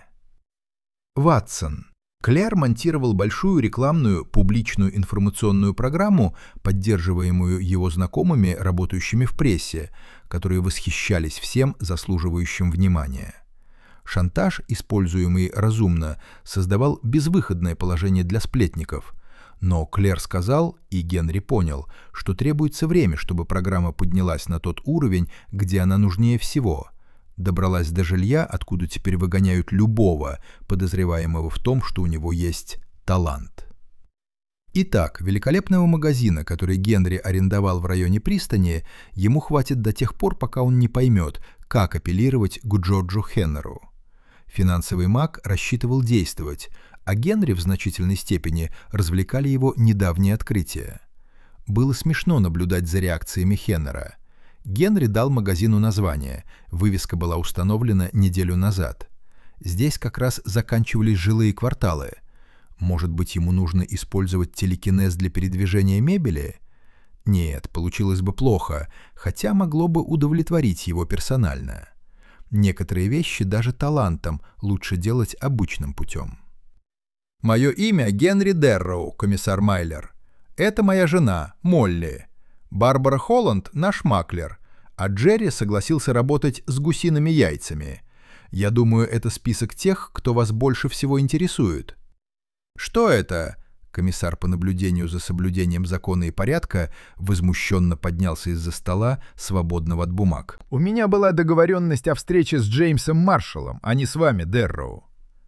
Ватсон. Клэр монтировал большую рекламную публичную информационную программу, поддерживаемую его знакомыми, работающими в прессе, которые восхищались всем заслуживающим внимания. Шантаж, используемый разумно, создавал безвыходное положение для сплетников. Но Клэр сказал, и Генри понял, что требуется время, чтобы программа поднялась на тот уровень, где она нужнее всего. Добралась до жилья, откуда теперь выгоняют любого, подозреваемого в том, что у него есть талант. Итак, великолепного магазина, который Генри арендовал в районе пристани, ему хватит до тех пор, пока он не поймет, как апеллировать к Джорджу Хеннеру. Финансовый маг рассчитывал действовать, а Генри в значительной степени развлекали его недавние открытия. Было смешно наблюдать за реакциями Хеннера. Генри дал магазину название, вывеска была установлена неделю назад. Здесь как раз заканчивались жилые кварталы. Может быть, ему нужно использовать телекинез для передвижения мебели? Нет, получилось бы плохо, хотя могло бы удовлетворить его персонально. Некоторые вещи даже талантом лучше делать обычным путем. «Мое имя Генри Дерроу, комиссар Майлер. Это моя жена, Молли. Барбара Холланд — наш маклер, а Джерри согласился работать с гусиными яйцами. Я думаю, это список тех, кто вас больше всего интересует». «Что это?» Комиссар по наблюдению за соблюдением закона и порядка возмущенно поднялся из-за стола, свободного от бумаг. «У меня была договоренность о встрече с Джеймсом Маршаллом, а не с вами, Дерроу».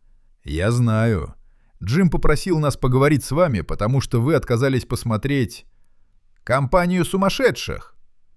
«Я знаю. Джим попросил нас поговорить с вами, потому что вы отказались посмотреть компанию сумасшедших.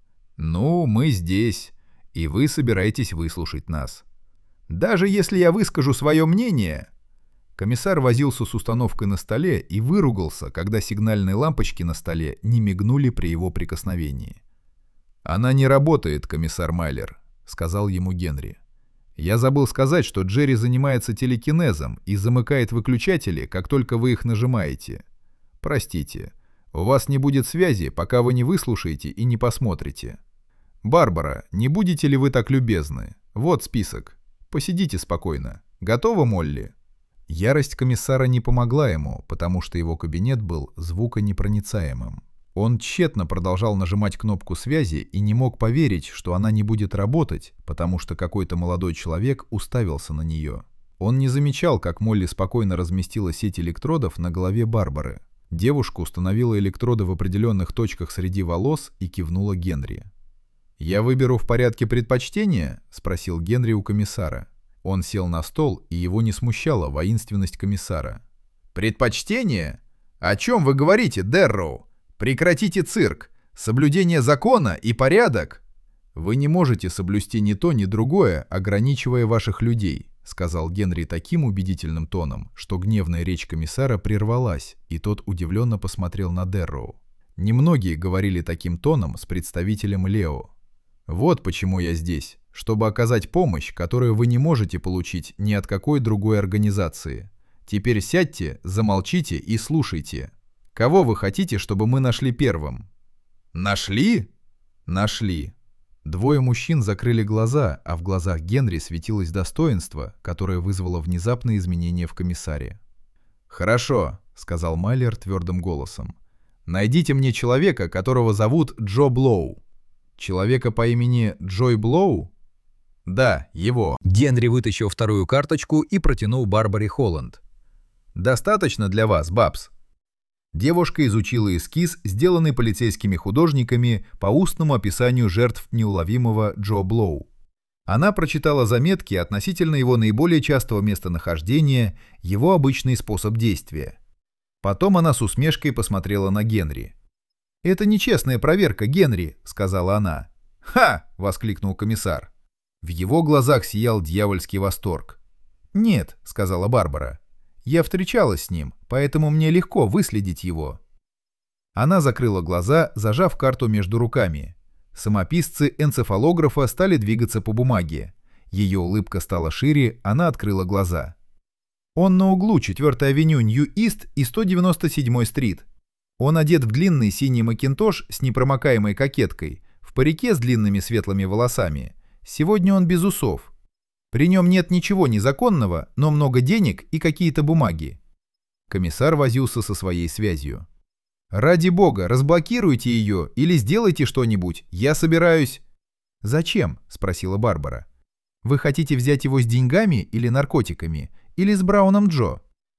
Ну, мы здесь, и вы собираетесь выслушать нас. Даже если я выскажу свое мнение...» Комиссар возился с установкой на столе и выругался, когда сигнальные лампочки на столе не мигнули при его прикосновении. «Она не работает, комиссар Майлер», — сказал ему Генри. «Я забыл сказать, что Джерри занимается телекинезом и замыкает выключатели, как только вы их нажимаете. Простите, у вас не будет связи, пока вы не выслушаете и не посмотрите. Барбара, не будете ли вы так любезны? Вот список. Посидите спокойно. Готова, Молли?» Ярость комиссара не помогла ему, потому что его кабинет был звуконепроницаемым. Он тщетно продолжал нажимать кнопку связи и не мог поверить, что она не будет работать, потому что какой-то молодой человек уставился на нее. Он не замечал, как Молли спокойно разместила сеть электродов на голове Барбары. Девушка установила электроды в определенных точках среди волос и кивнула Генри. «Я выберу в порядке предпочтения?» — спросил Генри у комиссара. Он сел на стол, и его не смущала воинственность комиссара. «Предпочтение? О чем вы говорите, Дерроу? Прекратите цирк! Соблюдение закона и порядок!» «Вы не можете соблюсти ни то, ни другое, ограничивая ваших людей», — сказал Генри таким убедительным тоном, что гневная речь комиссара прервалась, и тот удивленно посмотрел на Дерроу. Немногие говорили таким тоном с представителем Лео. «Вот почему я здесь. Чтобы оказать помощь, которую вы не можете получить ни от какой другой организации. Теперь сядьте, замолчите и слушайте. Кого вы хотите, чтобы мы нашли первым?» «Нашли?» «Нашли». Двое мужчин закрыли глаза, а в глазах Генри светилось достоинство, которое вызвало внезапное изменение в комиссаре. «Хорошо», — сказал Майлер твердым голосом. «Найдите мне человека, которого зовут Джо Блоу». «Человека по имени Джой Блоу?» «Да, его». Генри вытащил вторую карточку и протянул Барбаре Холланд. «Достаточно для вас, Бабс?» Девушка изучила эскиз, сделанный полицейскими художниками по устному описанию жертв неуловимого Джо Блоу. Она прочитала заметки относительно его наиболее частого местонахождения, его обычный способ действия. Потом она с усмешкой посмотрела на Генри. «Это нечестная проверка, Генри», — сказала она. «Ха!» — воскликнул комиссар. В его глазах сиял дьявольский восторг. «Нет», — сказала Барбара. «Я встречалась с ним, поэтому мне легко выследить его». Она закрыла глаза, зажав карту между руками. Самописцы энцефалографа стали двигаться по бумаге. Ее улыбка стала шире, она открыла глаза. «Он на углу 4-й авеню Нью-Ист и 197-й стрит. Он одет в длинный синий макинтош с непромокаемой кокеткой, в парике с длинными светлыми волосами. Сегодня он без усов. При нем нет ничего незаконного, но много денег и какие-то бумаги». Комиссар возился со своей связью. «Ради бога, разблокируйте ее или сделайте что-нибудь. Я собираюсь...» «Зачем?» — спросила Барбара. «Вы хотите взять его с деньгами или наркотиками? Или с Брауном Джо?»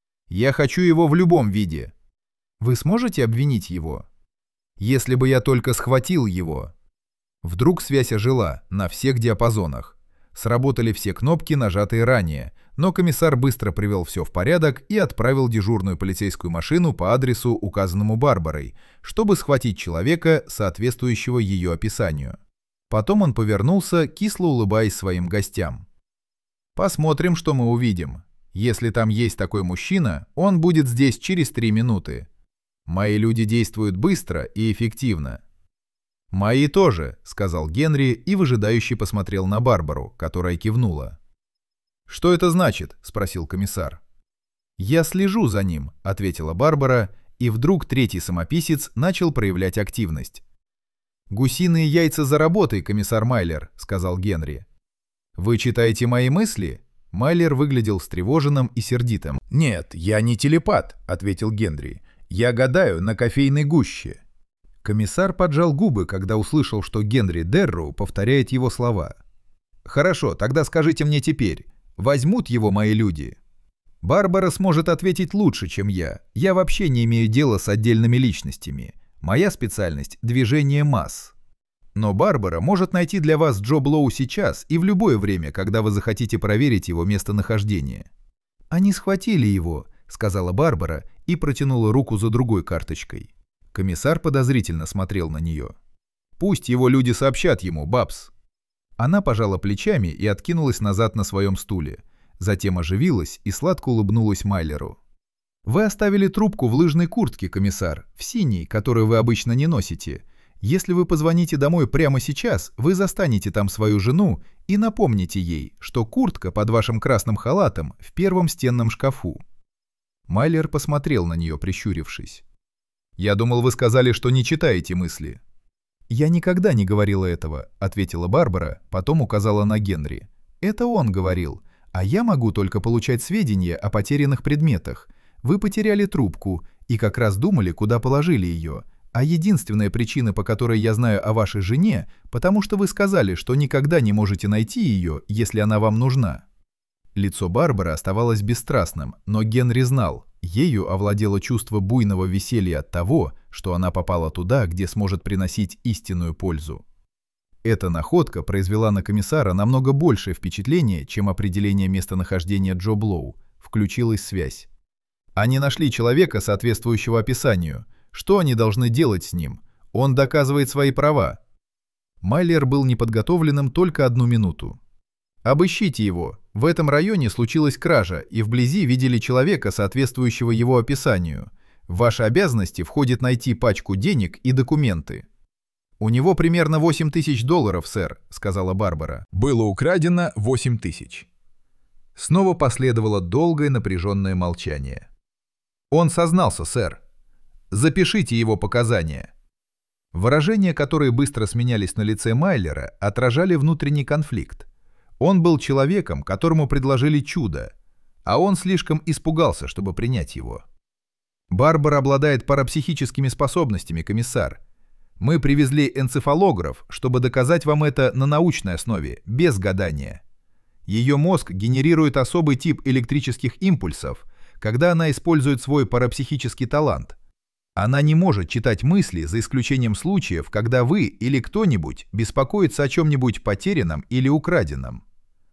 «Я хочу его в любом виде». «Вы сможете обвинить его?» «Если бы я только схватил его». Вдруг связь ожила на всех диапазонах. Сработали все кнопки, нажатые ранее, но комиссар быстро привел все в порядок и отправил дежурную полицейскую машину по адресу, указанному Барбарой, чтобы схватить человека, соответствующего ее описанию. Потом он повернулся, кисло улыбаясь своим гостям. «Посмотрим, что мы увидим. Если там есть такой мужчина, он будет здесь через 3 минуты. Мои люди действуют быстро и эффективно». «Мои тоже», — сказал Генри и выжидающе посмотрел на Барбару, которая кивнула. «Что это значит?» — спросил комиссар. «Я слежу за ним», — ответила Барбара, и вдруг третий самописец начал проявлять активность. «Гусиные яйца за работой, комиссар Майлер», — сказал Генри. «Вы читаете мои мысли? Майлер выглядел встревоженным и сердитым. «Нет, я не телепат», — ответил Генри. «Я гадаю на кофейной гуще». Комиссар поджал губы, когда услышал, что Генри Дерроу повторяет его слова. «Хорошо, тогда скажите мне теперь, возьмут его мои люди?» «Барбара сможет ответить лучше, чем я. Я вообще не имею дела с отдельными личностями. Моя специальность — движение масс. Но Барбара может найти для вас Джо Блоу сейчас и в любое время, когда вы захотите проверить его местонахождение». «Они схватили его», — сказала Барбара и протянула руку за другой карточкой. Комиссар подозрительно смотрел на нее. «Пусть его люди сообщат ему, Бабс». Она пожала плечами и откинулась назад на своем стуле. Затем оживилась и сладко улыбнулась Майлеру. «Вы оставили трубку в лыжной куртке, комиссар, в синей, которую вы обычно не носите. Если вы позвоните домой прямо сейчас, вы застанете там свою жену и напомните ей, что куртка под вашим красным халатом в первом стенном шкафу». Майлер посмотрел на нее, прищурившись. «Я думал, вы сказали, что не читаете мысли». «Я никогда не говорила этого», — ответила Барбара, потом указала на Генри. «Это он говорил, а я могу только получать сведения о потерянных предметах. Вы потеряли трубку и как раз думали, куда положили ее. А единственная причина, по которой я знаю о вашей жене, потому что вы сказали, что никогда не можете найти ее, если она вам нужна». Лицо Барбары оставалось бесстрастным, но Генри знал, ею овладело чувство буйного веселья от того, что она попала туда, где сможет приносить истинную пользу. Эта находка произвела на комиссара намного большее впечатление, чем определение местонахождения Джо Блоу. Включилась связь. Они нашли человека, соответствующего описанию. Что они должны делать с ним? Он доказывает свои права. Майлер был неподготовленным только 1 минуту. «Обыщите его. В этом районе случилась кража, и вблизи видели человека, соответствующего его описанию. В ваши обязанности входит найти пачку денег и документы». «У него примерно $8000, сэр», — сказала Барбара. Было украдено 8000. Снова последовало долгое напряженное молчание. «Он сознался, сэр. Запишите его показания». Выражения, которые быстро сменялись на лице Майлера, отражали внутренний конфликт. Он был человеком, которому предложили чудо, а он слишком испугался, чтобы принять его. «Барбара обладает парапсихическими способностями, комиссар. Мы привезли энцефалограф, чтобы доказать вам это на научной основе, без гадания. Ее мозг генерирует особый тип электрических импульсов, когда она использует свой парапсихический талант. Она не может читать мысли, за исключением случаев, когда вы или кто-нибудь беспокоится о чем-нибудь потерянном или украденном».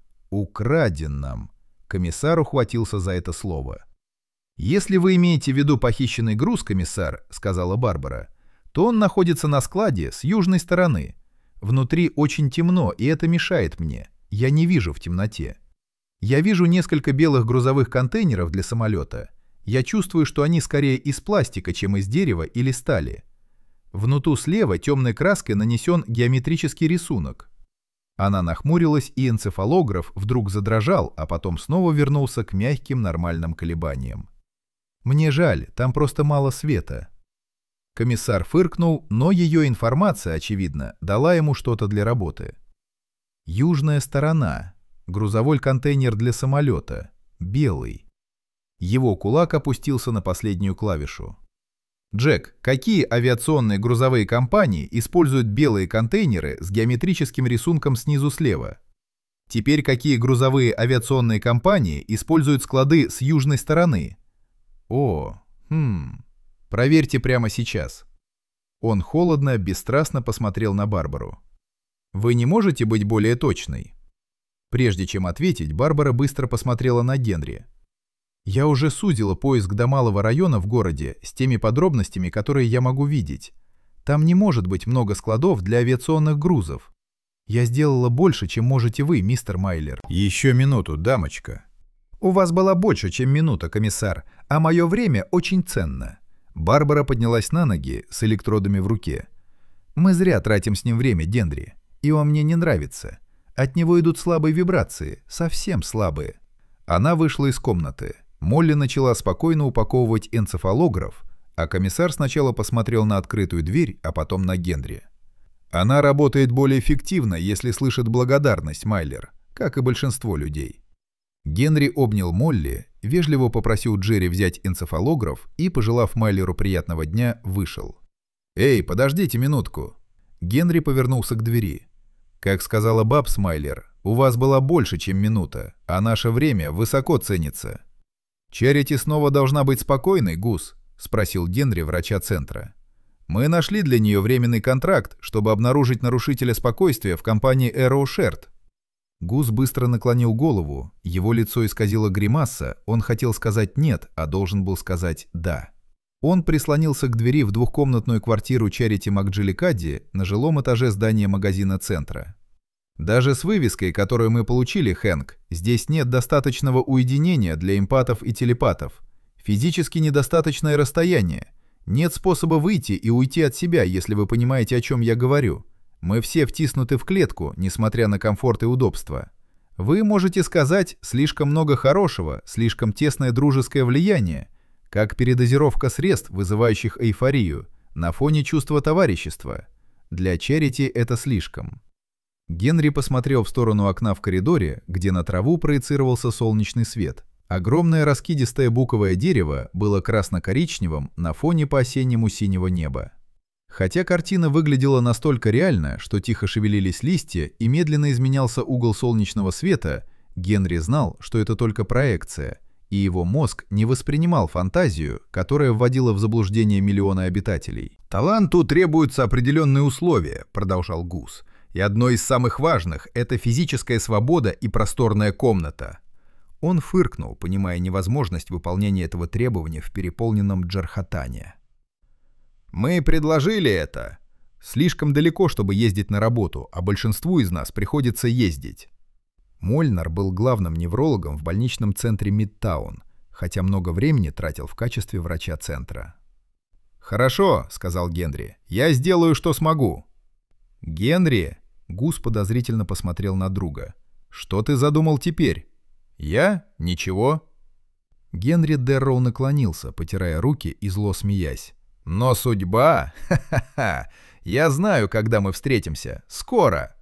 «Украденном». Комиссар ухватился за это слово. «Если вы имеете в виду похищенный груз, комиссар, — сказала Барбара, — то он находится на складе с южной стороны. Внутри очень темно, и это мешает мне. Я не вижу в темноте. Я вижу несколько белых грузовых контейнеров для самолета. Я чувствую, что они скорее из пластика, чем из дерева или стали. Внуту слева темной краской нанесен геометрический рисунок». Она нахмурилась, и энцефалограф вдруг задрожал, а потом снова вернулся к мягким нормальным колебаниям. «Мне жаль, там просто мало света». Комиссар фыркнул, но ее информация, очевидно, дала ему что-то для работы. «Южная сторона. Грузовой контейнер для самолета. Белый». Его кулак опустился на последнюю клавишу. «Джек, какие авиационные грузовые компании используют белые контейнеры с геометрическим рисунком снизу слева? Теперь какие грузовые авиационные компании используют склады с южной стороны?» Проверьте прямо сейчас». Он холодно, бесстрастно посмотрел на Барбару. «Вы не можете быть более точной?» Прежде чем ответить, Барбара быстро посмотрела на Генри. «Я уже сузила поиск до малого района в городе с теми подробностями, которые я могу видеть. Там не может быть много складов для авиационных грузов. Я сделала больше, чем можете вы, мистер Майлер». «Еще минуту, дамочка». «У вас была больше, чем минута, комиссар, а мое время очень ценно». Барбара поднялась на ноги с электродами в руке. «Мы зря тратим с ним время, Генри, и он мне не нравится. От него идут слабые вибрации, совсем слабые». Она вышла из комнаты. Молли начала спокойно упаковывать энцефалограф, а комиссар сначала посмотрел на открытую дверь, а потом на Генри. «Она работает более эффективно, если слышит благодарность, Майлер, как и большинство людей». Генри обнял Молли, вежливо попросил Джерри взять энцефалограф и, пожелав Майлеру приятного дня, вышел. «Эй, подождите минутку!» Генри повернулся к двери. «Как сказала Бабс, Майлер, у вас была больше, чем минута, а наше время высоко ценится». «Чарити снова должна быть спокойной, Гус?» — спросил Генри врача центра. «Мы нашли для нее временный контракт, чтобы обнаружить нарушителя спокойствия в компании Arrow Shared». Гус быстро наклонил голову, его лицо исказило гримаса, он хотел сказать «нет», а должен был сказать «да». Он прислонился к двери в двухкомнатную квартиру Чарити МакДжилликадди на жилом этаже здания магазина центра. «Даже с вывеской, которую мы получили, Хэнк, здесь нет достаточного уединения для эмпатов и телепатов. Физически недостаточное расстояние. Нет способа выйти и уйти от себя, если вы понимаете, о чем я говорю. Мы все втиснуты в клетку, несмотря на комфорт и удобство. Вы можете сказать слишком много хорошего, слишком тесное дружеское влияние, как передозировка средств, вызывающих эйфорию, на фоне чувства товарищества. Для Чарити это слишком». Генри посмотрел в сторону окна в коридоре, где на траву проецировался солнечный свет. Огромное раскидистое буковое дерево было красно-коричневым на фоне по-осеннему синего неба. Хотя картина выглядела настолько реально, что тихо шевелились листья и медленно изменялся угол солнечного света, Генри знал, что это только проекция, и его мозг не воспринимал фантазию, которая вводила в заблуждение миллионы обитателей. «Таланту требуются определенные условия», — продолжал Гус, «и одно из самых важных — это физическая свобода и просторная комната». Он фыркнул, понимая невозможность выполнения этого требования в переполненном Джархатане. «Мы предложили это. Слишком далеко, чтобы ездить на работу, а большинству из нас приходится ездить». Мольнар был главным неврологом в больничном центре Мидтаун, хотя много времени тратил в качестве врача центра. «Хорошо», — сказал Генри, — «я сделаю, что смогу». «Генри?» — Гус подозрительно посмотрел на друга. «Что ты задумал теперь?» «Я? Ничего». Генри Дерроу наклонился, потирая руки и зло смеясь. «Но судьба? Ха-ха-ха! Я знаю, когда мы встретимся. Скоро!»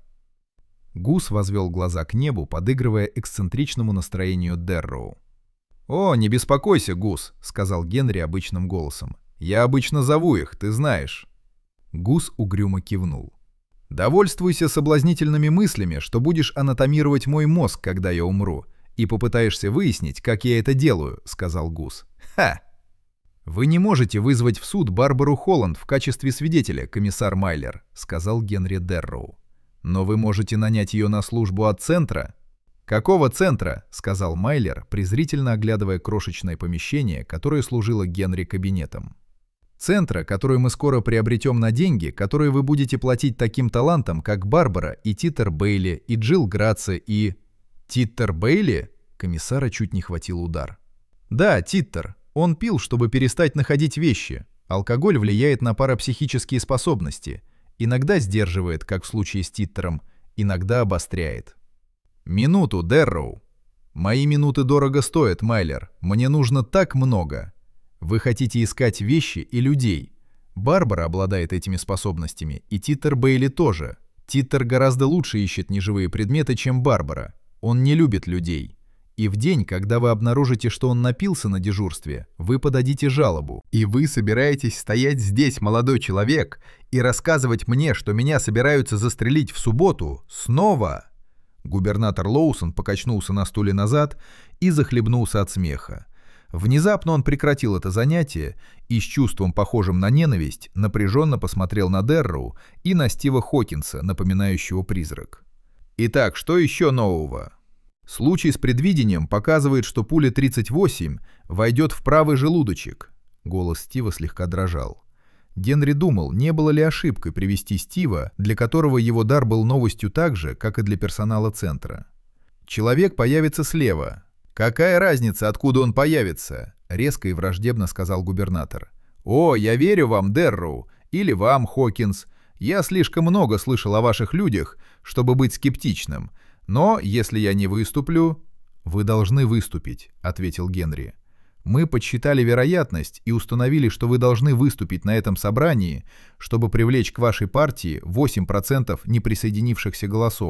Гус возвел глаза к небу, подыгрывая эксцентричному настроению Дерроу. «О, не беспокойся, Гус», — сказал Генри обычным голосом. «Я обычно зову их, ты знаешь». Гус угрюмо кивнул. «Довольствуйся соблазнительными мыслями, что будешь анатомировать мой мозг, когда я умру, и попытаешься выяснить, как я это делаю», — сказал Гус. «Ха!» «Вы не можете вызвать в суд Барбару Холланд в качестве свидетеля, комиссар Майлер», — сказал Генри Дерроу. «Но вы можете нанять ее на службу от центра». «Какого центра?» — сказал Майлер, презрительно оглядывая крошечное помещение, которое служило Генри кабинетом. «Центра, который мы скоро приобретем на деньги, которые вы будете платить таким талантам, как Барбара и Титтер Бейли, и Джилл Граци, и...» «Титтер Бейли?» — комиссара чуть не хватил удар. «Да, Титтер. Он пил, чтобы перестать находить вещи. Алкоголь влияет на парапсихические способности. Иногда сдерживает, как в случае с Титтером, иногда обостряет». «Минуту, Дерроу». «Мои минуты дорого стоят, Майлер. Мне нужно так много. Вы хотите искать вещи и людей. Барбара обладает этими способностями, и Титтер Бейли тоже. Титтер гораздо лучше ищет неживые предметы, чем Барбара. Он не любит людей. И в день, когда вы обнаружите, что он напился на дежурстве, вы подадите жалобу. И вы собираетесь стоять здесь, молодой человек, и рассказывать мне, что меня собираются застрелить в субботу? Снова?» Губернатор Лоусон покачнулся на стуле назад и захлебнулся от смеха. Внезапно он прекратил это занятие и с чувством, похожим на ненависть, напряженно посмотрел на Дерроу и на Стива Хокинса, напоминающего призрак. «Итак, что еще нового?» «Случай с предвидением показывает, что пуля 38 войдет в правый желудочек». Голос Стива слегка дрожал. Генри думал, не было ли ошибкой привести Стива, для которого его дар был новостью так же, как и для персонала центра. «Человек появится слева». «Какая разница, откуда он появится?» — резко и враждебно сказал губернатор. «О, я верю вам, Дерроу, или вам, Хокинс. Я слишком много слышал о ваших людях, чтобы быть скептичным. Но, если я не выступлю...» «Вы должны выступить», — ответил Генри. «Мы подсчитали вероятность и установили, что вы должны выступить на этом собрании, чтобы привлечь к вашей партии 8% неприсоединившихся голосов.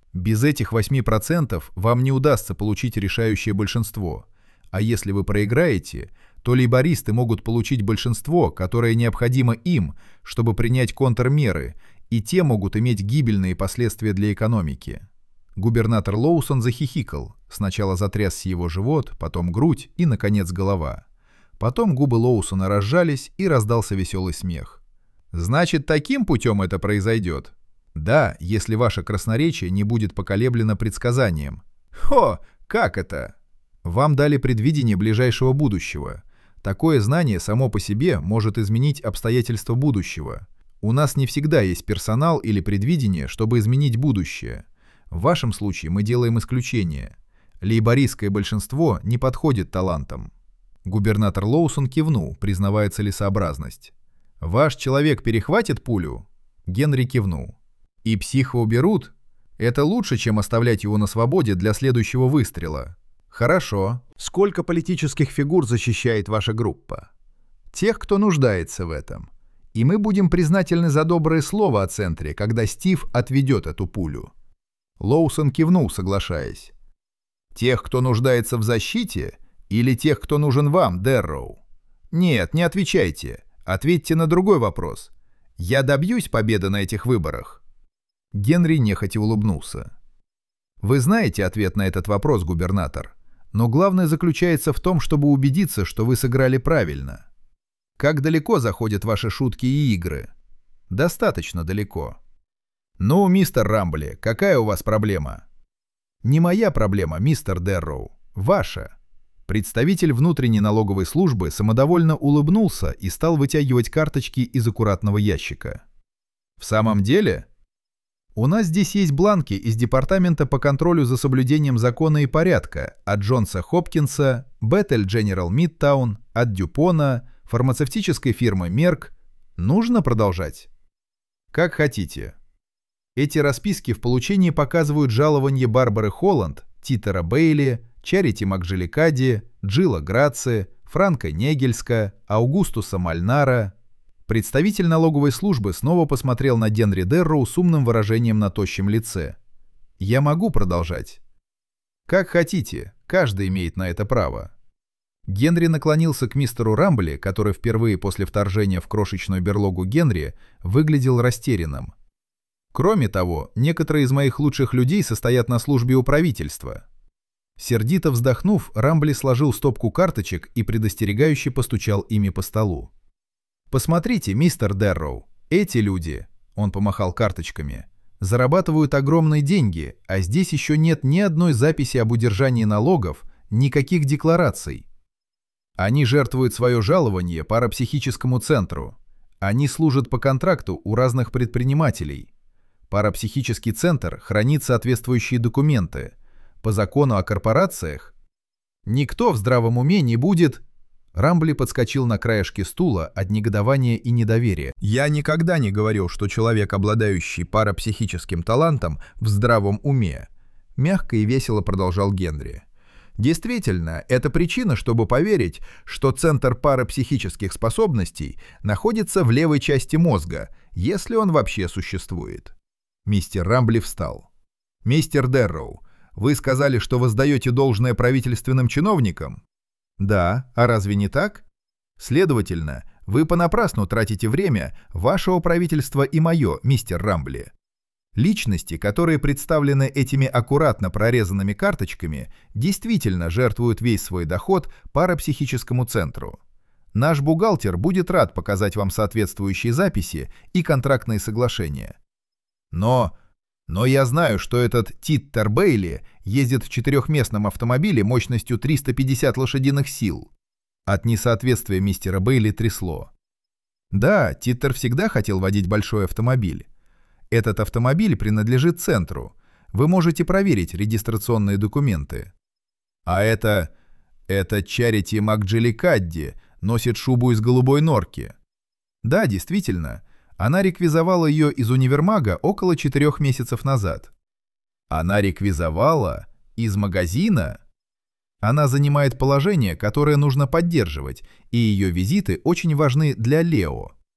Без этих 8% вам не удастся получить решающее большинство. А если вы проиграете, то лейбористы могут получить большинство, которое необходимо им, чтобы принять контрмеры, и те могут иметь гибельные последствия для экономики. Губернатор Лоусон захихикал. Сначала затрясся его живот, потом грудь и, наконец, голова. Потом губы Лоусона разжались, и раздался веселый смех. «Значит, таким путем это произойдет?» «Да, если ваше красноречие не будет поколеблено предсказанием». «Хо! Как это?» «Вам дали предвидение ближайшего будущего. Такое знание само по себе может изменить обстоятельства будущего. У нас не всегда есть персонал или предвидение, чтобы изменить будущее. В вашем случае мы делаем исключение. Лейбористское большинство не подходит талантам». Губернатор Лоусон кивнул, признавая целесообразность. «Ваш человек перехватит пулю?» Генри кивнул. «И психа уберут? Это лучше, чем оставлять его на свободе для следующего выстрела». «Хорошо. Сколько политических фигур защищает ваша группа?» «Тех, кто нуждается в этом. И мы будем признательны за доброе слово о центре, когда Стив отведет эту пулю». Лоусон кивнул, соглашаясь. «Тех, кто нуждается в защите, или тех, кто нужен вам, Дерроу?» «Нет, не отвечайте. Ответьте на другой вопрос. Я добьюсь победы на этих выборах?» Генри нехотя улыбнулся. «Вы знаете ответ на этот вопрос, губернатор, но главное заключается в том, чтобы убедиться, что вы сыграли правильно. Как далеко заходят ваши шутки и игры?» «Достаточно далеко». «Ну, мистер Рамбли, какая у вас проблема?» «Не моя проблема, мистер Дерроу. Ваша». Представитель внутренней налоговой службы самодовольно улыбнулся и стал вытягивать карточки из аккуратного ящика. «В самом деле? У нас здесь есть бланки из Департамента по контролю за соблюдением закона и порядка от Джонса Хопкинса, Беттель Дженерал Мидтаун, от Дюпона, фармацевтической фирмы Мерк. Нужно продолжать?» «Как хотите». Эти расписки в получении показывают жалование Барбары Холланд, Титера Бейли, Чарити Макджеликади, Джилла Граци, Франка Негельска, Аугустуса Мальнара. Представитель налоговой службы снова посмотрел на Генри Дерроу с умным выражением на тощем лице. «Я могу продолжать?» «Как хотите, каждый имеет на это право». Генри наклонился к мистеру Рамбли, который впервые после вторжения в крошечную берлогу Генри выглядел растерянным. «Кроме того, некоторые из моих лучших людей состоят на службе у правительства». Сердито вздохнув, Рамбли сложил стопку карточек и предостерегающе постучал ими по столу. «Посмотрите, мистер Дерроу, эти люди, — он помахал карточками, — зарабатывают огромные деньги, а здесь еще нет ни одной записи об удержании налогов, никаких деклараций. Они жертвуют свое жалование парапсихическому центру. Они служат по контракту у разных предпринимателей. Парапсихический центр хранит соответствующие документы. По закону о корпорациях никто в здравом уме не будет...» Рамбли подскочил на краешке стула от негодования и недоверия. «Я никогда не говорил, что человек, обладающий парапсихическим талантом, в здравом уме», — мягко и весело продолжал Генри. «Действительно, это причина, чтобы поверить, что центр парапсихических способностей находится в левой части мозга, если он вообще существует». Мистер Рамбли встал. «Мистер Дерроу, вы сказали, что воздаете должное правительственным чиновникам?» «Да, а разве не так? Следовательно, вы понапрасну тратите время вашего правительства и мое, мистер Рамбли. Личности, которые представлены этими аккуратно прорезанными карточками, действительно жертвуют весь свой доход парапсихическому центру. Наш бухгалтер будет рад показать вам соответствующие записи и контрактные соглашения. Но я знаю, что этот Титтер Бейли ездит в четырехместном автомобиле мощностью 350 лошадиных сил». От несоответствия мистера Бейли трясло. «Да, Титтер всегда хотел водить большой автомобиль. Этот автомобиль принадлежит центру. Вы можете проверить регистрационные документы. А это Чарити Макджеликадди носит шубу из голубой норки. Да, действительно. Она реквизовала ее из универмага около 4 месяцев назад». «Она реквизовала? Из магазина?» «Она занимает положение, которое нужно поддерживать, и ее визиты очень важны для Лео».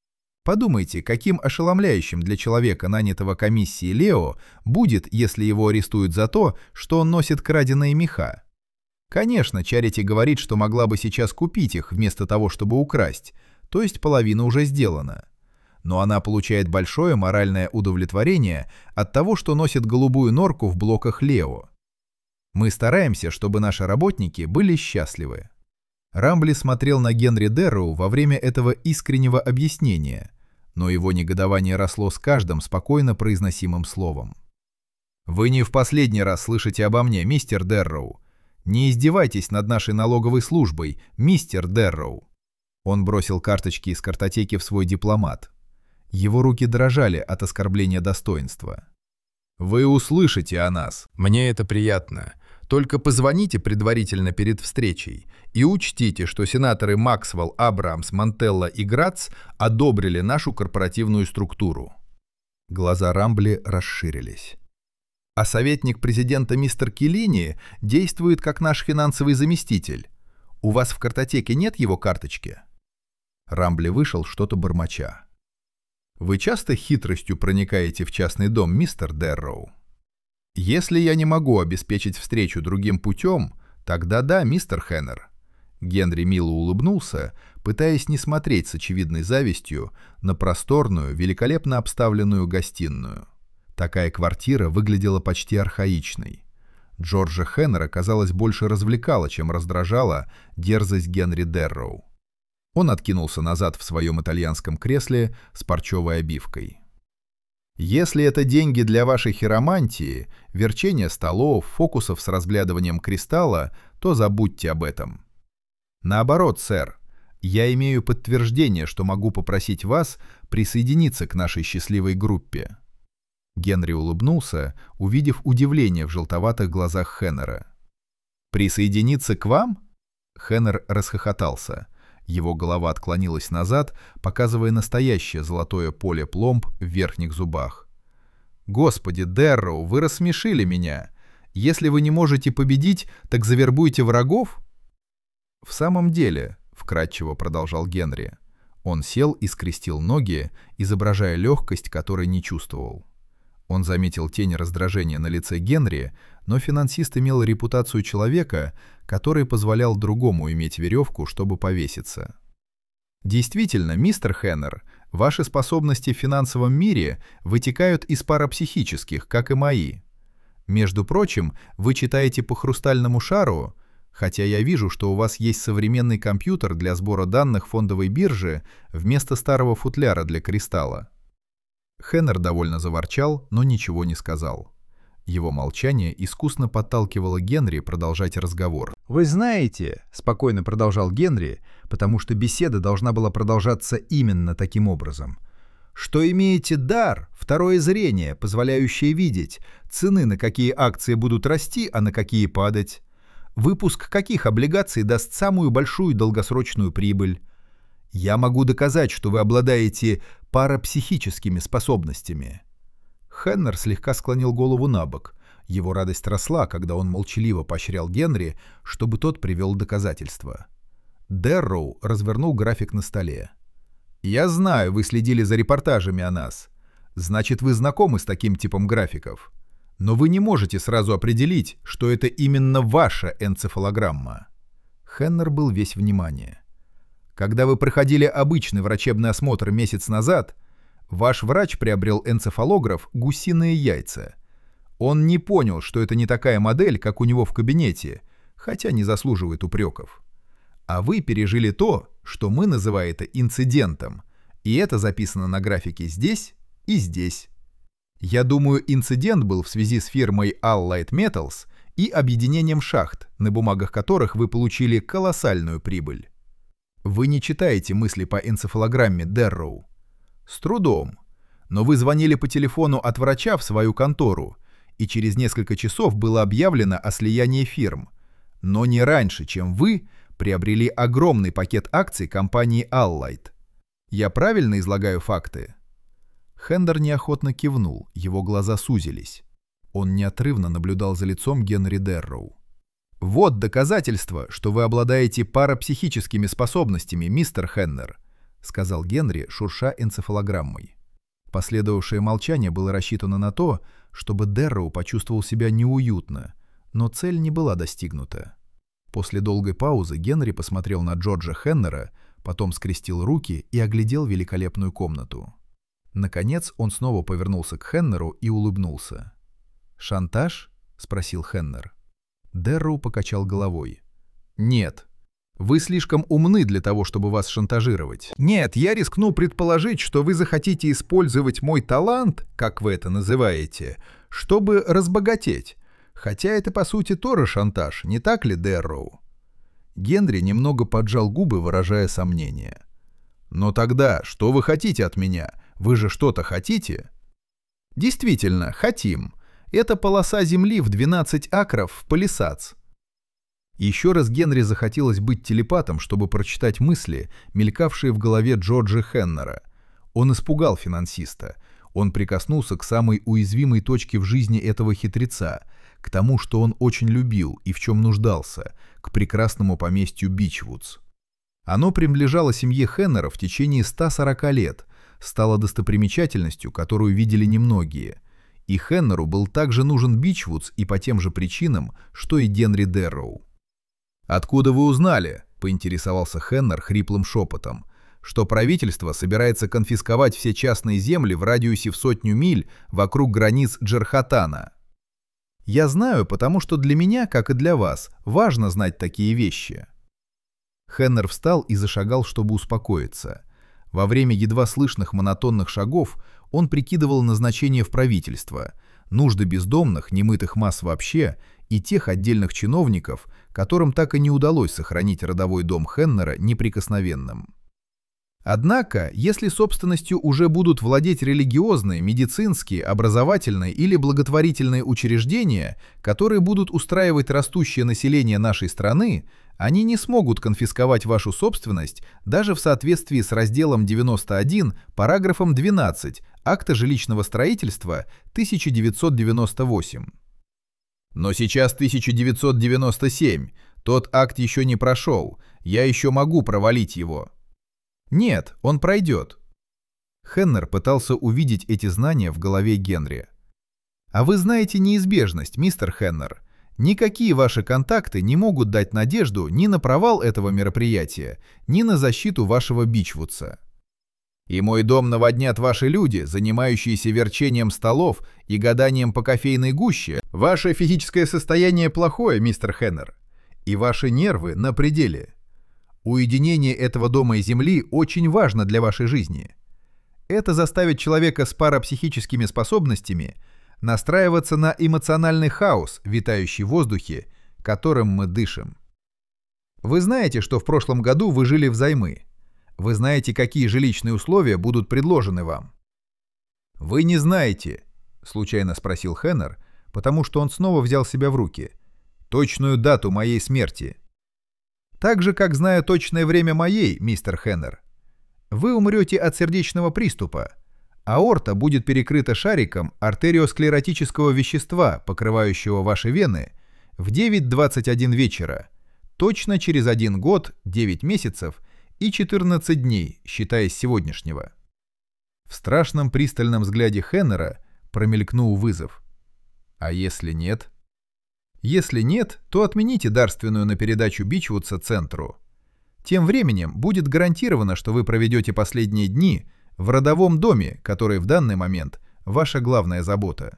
Подумайте, каким ошеломляющим для человека, нанятого комиссией Лео, будет, если его арестуют за то, что он носит краденые меха. Конечно, Чарити говорит, что могла бы сейчас купить их, вместо того, чтобы украсть, то есть половина уже сделана. Но она получает большое моральное удовлетворение от того, что носит голубую норку в блоках Лео. Мы стараемся, чтобы наши работники были счастливы. Рамбли смотрел на Генри Дэрроу во время этого искреннего объяснения, но его негодование росло с каждым спокойно произносимым словом. «Вы не в последний раз слышите обо мне, мистер Дэрроу. Не издевайтесь над нашей налоговой службой, мистер Дэрроу». Он бросил карточки из картотеки в свой дипломат. Его руки дрожали от оскорбления достоинства. «Вы услышите о нас. Мне это приятно. Только позвоните предварительно перед встречей и учтите, что сенаторы Максвелл, Абрамс, Монтелло и Грац одобрили нашу корпоративную структуру». Глаза Рамбли расширились. «А советник президента мистер Келлини действует как наш финансовый заместитель. У вас в картотеке нет его карточки?» Рамбли вышел, что-то бормоча. «Вы часто хитростью проникаете в частный дом, мистер Дэрроу?» «Если я не могу обеспечить встречу другим путем, тогда да, мистер Хеннер». Генри мило улыбнулся, пытаясь не смотреть с очевидной завистью на просторную, великолепно обставленную гостиную. Такая квартира выглядела почти архаичной. Джорджа Хеннера, казалось, больше развлекала, чем раздражала дерзость Генри Дэрроу. Он откинулся назад в своем итальянском кресле с парчевой обивкой. «Если это деньги для вашей хиромантии, верчения столов, фокусов с разглядыванием кристалла, то забудьте об этом. Наоборот, сэр, я имею подтверждение, что могу попросить вас присоединиться к нашей счастливой группе». Генри улыбнулся, увидев удивление в желтоватых глазах Хеннера. «Присоединиться к вам?» Хеннер расхохотался. Его голова отклонилась назад, показывая настоящее золотое поле пломб в верхних зубах. «Господи, Дэрроу, вы рассмешили меня! Если вы не можете победить, так завербуйте врагов?» «В самом деле», — вкратчиво продолжал Генри, он сел и скрестил ноги, изображая легкость, которой не чувствовал. Он заметил тень раздражения на лице Генри, но финансист имел репутацию человека, который позволял другому иметь веревку, чтобы повеситься. Действительно, мистер Хеннер, ваши способности в финансовом мире вытекают из парапсихических, как и мои. Между прочим, вы читаете по хрустальному шару, хотя я вижу, что у вас есть современный компьютер для сбора данных фондовой биржи вместо старого футляра для кристалла. Хеннер довольно заворчал, но ничего не сказал. Его молчание искусно подталкивало Генри продолжать разговор. «Вы знаете, — спокойно продолжал Генри, потому что беседа должна была продолжаться именно таким образом, — что имеете дар, второе зрение, позволяющее видеть, цены на какие акции будут расти, а на какие падать, выпуск каких облигаций даст самую большую долгосрочную прибыль. Я могу доказать, что вы обладаете парапсихическими способностями». Хеннер слегка склонил голову на бок. Его радость росла, когда он молчаливо поощрял Генри, чтобы тот привел доказательства. Дэрроу развернул график на столе. «Я знаю, вы следили за репортажами о нас. Значит, вы знакомы с таким типом графиков. Но вы не можете сразу определить, что это именно ваша энцефалограмма». Хеннер был весь внимание. «Когда вы проходили обычный врачебный осмотр месяц назад, ваш врач приобрел энцефалограф «Гусиные яйца». Он не понял, что это не такая модель, как у него в кабинете, хотя не заслуживает упреков. А вы пережили то, что мы называем это инцидентом, и это записано на графике здесь и здесь. Я думаю, инцидент был в связи с фирмой Allied Metals и объединением шахт, на бумагах которых вы получили колоссальную прибыль. Вы не читаете мысли по энцефалограмме, Дэрроу. С трудом. Но вы звонили по телефону от врача в свою контору, и через несколько часов было объявлено о слиянии фирм, но не раньше, чем вы приобрели огромный пакет акций компании Allied. Я правильно излагаю факты?» Хеннер неохотно кивнул, его глаза сузились. Он неотрывно наблюдал за лицом Генри Дэрроу. «Вот доказательство, что вы обладаете парапсихическими способностями, мистер Хеннер. сказал Генри, шурша энцефалограммой. Последовавшее молчание было рассчитано на то, чтобы Дэрроу почувствовал себя неуютно, но цель не была достигнута. После долгой паузы Генри посмотрел на Джорджа Хеннера, потом скрестил руки и оглядел великолепную комнату. Наконец он снова повернулся к Хеннеру и улыбнулся. «Шантаж?» — спросил Хеннер. Дэрроу покачал головой. «Нет. Вы слишком умны для того, чтобы вас шантажировать. Нет, я рискну предположить, что вы захотите использовать мой талант, как вы это называете, чтобы разбогатеть. Хотя это, по сути, тоже шантаж, не так ли, Дэрроу?» Генри немного поджал губы, выражая сомнение. «Но тогда, что вы хотите от меня? Вы же что-то хотите?» «Действительно, хотим. Это полоса земли в 12 акров в Палисадс». Еще раз Генри захотелось быть телепатом, чтобы прочитать мысли, мелькавшие в голове Джорджа Хеннера. Он испугал финансиста. Он прикоснулся к самой уязвимой точке в жизни этого хитреца, к тому, что он очень любил и в чем нуждался, к прекрасному поместью Бичвудс. Оно принадлежало семье Хеннера в течение 140 лет, стало достопримечательностью, которую видели немногие. И Хеннеру был также нужен Бичвудс и по тем же причинам, что и Генри Дэрроу. «Откуда вы узнали?» — поинтересовался Хеннер хриплым шепотом, что правительство собирается конфисковать все частные земли в радиусе в 100 миль вокруг границ Джерхатана. «Я знаю, потому что для меня, как и для вас, важно знать такие вещи». Хеннер встал и зашагал, чтобы успокоиться. Во время едва слышных монотонных шагов он прикидывал назначение в правительство, нужды бездомных, немытых масс вообще, и тех отдельных чиновников, которым так и не удалось сохранить родовой дом Хеннера неприкосновенным. Однако, если собственностью уже будут владеть религиозные, медицинские, образовательные или благотворительные учреждения, которые будут устраивать растущее население нашей страны, они не смогут конфисковать вашу собственность даже в соответствии с разделом 91, параграфом 12 Акта жилищного строительства 1998. Но сейчас 1997, тот акт еще не прошел, я еще могу провалить его. Нет, он пройдет. Хеннер пытался увидеть эти знания в голове Генри. А вы знаете неизбежность, мистер Хеннер. Никакие ваши контакты не могут дать надежду ни на провал этого мероприятия, ни на защиту вашего Бичвудса. И мой дом наводнят ваши люди, занимающиеся верчением столов и гаданием по кофейной гуще. Ваше физическое состояние плохое, мистер Хеннер, и ваши нервы на пределе. Уединение этого дома и земли очень важно для вашей жизни. Это заставит человека с парапсихическими способностями настраиваться на эмоциональный хаос, витающий в воздухе, которым мы дышим. Вы знаете, что в прошлом году вы жили взаймы. Вы знаете, какие жилищные условия будут предложены вам. Вы не знаете, случайно спросил Хеннер, потому что он снова взял себя в руки, точную дату моей смерти. Так же, как знаю точное время моей, мистер Хеннер. Вы умрете от сердечного приступа. Аорта будет перекрыта шариком артериосклеротического вещества, покрывающего ваши вены, в 9:21 вечера, точно через 1 год, 9 месяцев и 14 дней, считая с сегодняшнего. В страшном пристальном взгляде Хеннера промелькнул вызов. А если нет? Если нет, то отмените дарственную на передачу Бичвудса центру. Тем временем будет гарантировано, что вы проведете последние дни в родовом доме, который в данный момент ваша главная забота.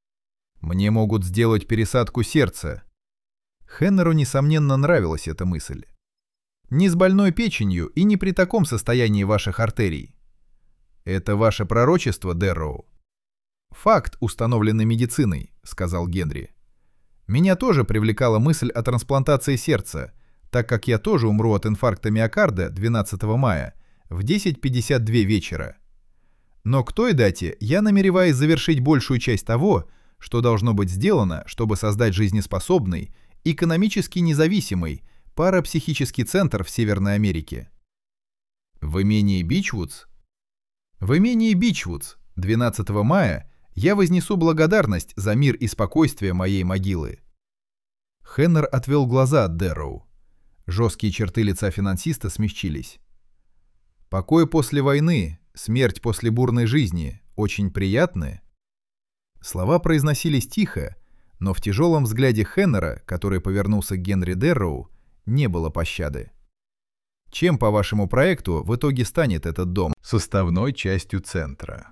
Мне могут сделать пересадку сердца. Хеннеру, несомненно, нравилась эта мысль. Не с больной печенью и не при таком состоянии ваших артерий. Это ваше пророчество, Дэрроу? Факт, установленный медициной, сказал Генри. Меня тоже привлекала мысль о трансплантации сердца, так как я тоже умру от инфаркта миокарда 12 мая в 10:52 вечера. Но к той дате я намереваюсь завершить большую часть того, что должно быть сделано, чтобы создать жизнеспособный, экономически независимый парапсихический центр в Северной Америке. В имении Бичвудс? В имении Бичвудс 12 мая я вознесу благодарность за мир и спокойствие моей могилы. Хеннер отвел глаза от Дэрроу. Жесткие черты лица финансиста смягчились. Покой после войны, смерть после бурной жизни очень приятны?» Слова произносились тихо, но в тяжелом взгляде Хеннера, который повернулся к Генри Дерроу, не было пощады. «Чем, по вашему проекту, в итоге станет этот дом составной частью центра?»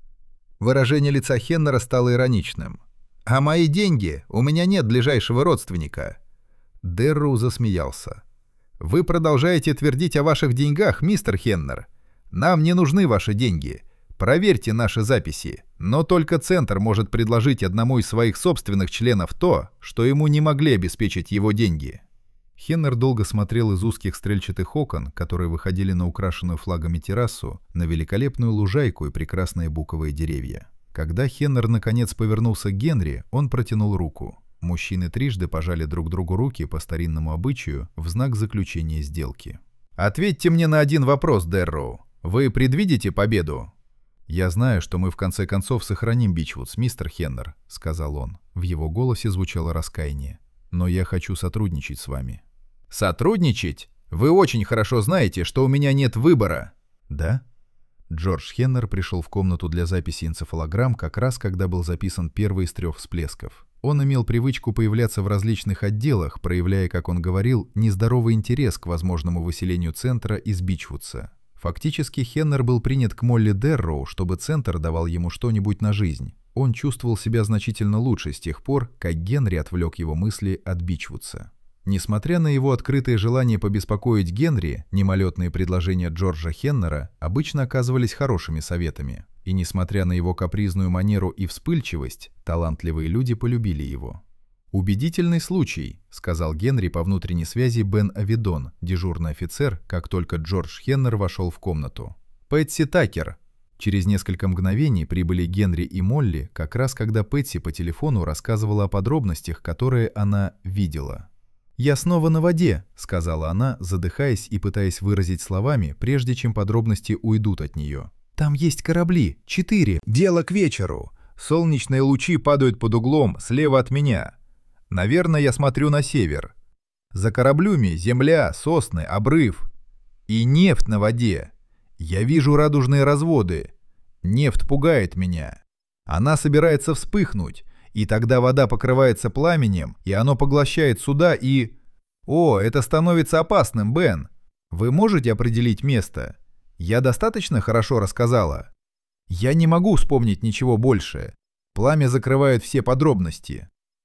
Выражение лица Хеннера стало ироничным. «А мои деньги? У меня нет ближайшего родственника». Дерроу засмеялся. «Вы продолжаете твердить о ваших деньгах, мистер Хеннер. Нам не нужны ваши деньги. Проверьте наши записи. Но только Центр может предложить одному из своих собственных членов то, что ему не могли обеспечить его деньги». Хеннер долго смотрел из узких стрельчатых окон, которые выходили на украшенную флагами террасу, на великолепную лужайку и прекрасные буковые деревья. Когда Хеннер наконец повернулся к Генри, он протянул руку. Мужчины трижды пожали друг другу руки по старинному обычаю в знак заключения сделки. «Ответьте мне на один вопрос, Дерроу. Вы предвидите победу?» «Я знаю, что мы в конце концов сохраним Бичвудс, мистер Хеннер», — сказал он. В его голосе звучало раскаяние. «Но я хочу сотрудничать с вами». «Сотрудничать? Вы очень хорошо знаете, что у меня нет выбора». «Да?» Джордж Хеннер пришел в комнату для записи энцефалограмм как раз когда был записан первый из 3 всплесков. Он имел привычку появляться в различных отделах, проявляя, как он говорил, нездоровый интерес к возможному выселению Центра из Бичвудса. Фактически Хеннер был принят к Молли Дерроу, чтобы Центр давал ему что-нибудь на жизнь. Он чувствовал себя значительно лучше с тех пор, как Генри отвлек его мысли от Бичвудса. Несмотря на его открытое желание побеспокоить Генри, мимолетные предложения Джорджа Хеннера обычно оказывались хорошими советами. И несмотря на его капризную манеру и вспыльчивость, талантливые люди полюбили его. «Убедительный случай», — сказал Генри по внутренней связи Бен Авидон, дежурный офицер, как только Джордж Хеннер вошел в комнату. «Пэтси Такер». Через несколько мгновений прибыли Генри и Молли, как раз когда Пэтси по телефону рассказывала о подробностях, которые она видела. «Я снова на воде», — сказала она, задыхаясь и пытаясь выразить словами, прежде чем подробности уйдут от нее. «Там есть корабли, 4. Дело к вечеру. Солнечные лучи падают под углом слева от меня. Наверное, я смотрю на север. За кораблями земля, сосны, обрыв. И нефть на воде. Я вижу радужные разводы. Нефть пугает меня. Она собирается вспыхнуть. И тогда вода покрывается пламенем, и оно поглощает суда и... О, это становится опасным, Бен. Вы можете определить место? Я достаточно хорошо рассказала? Я не могу вспомнить ничего больше. Пламя закрывает все подробности.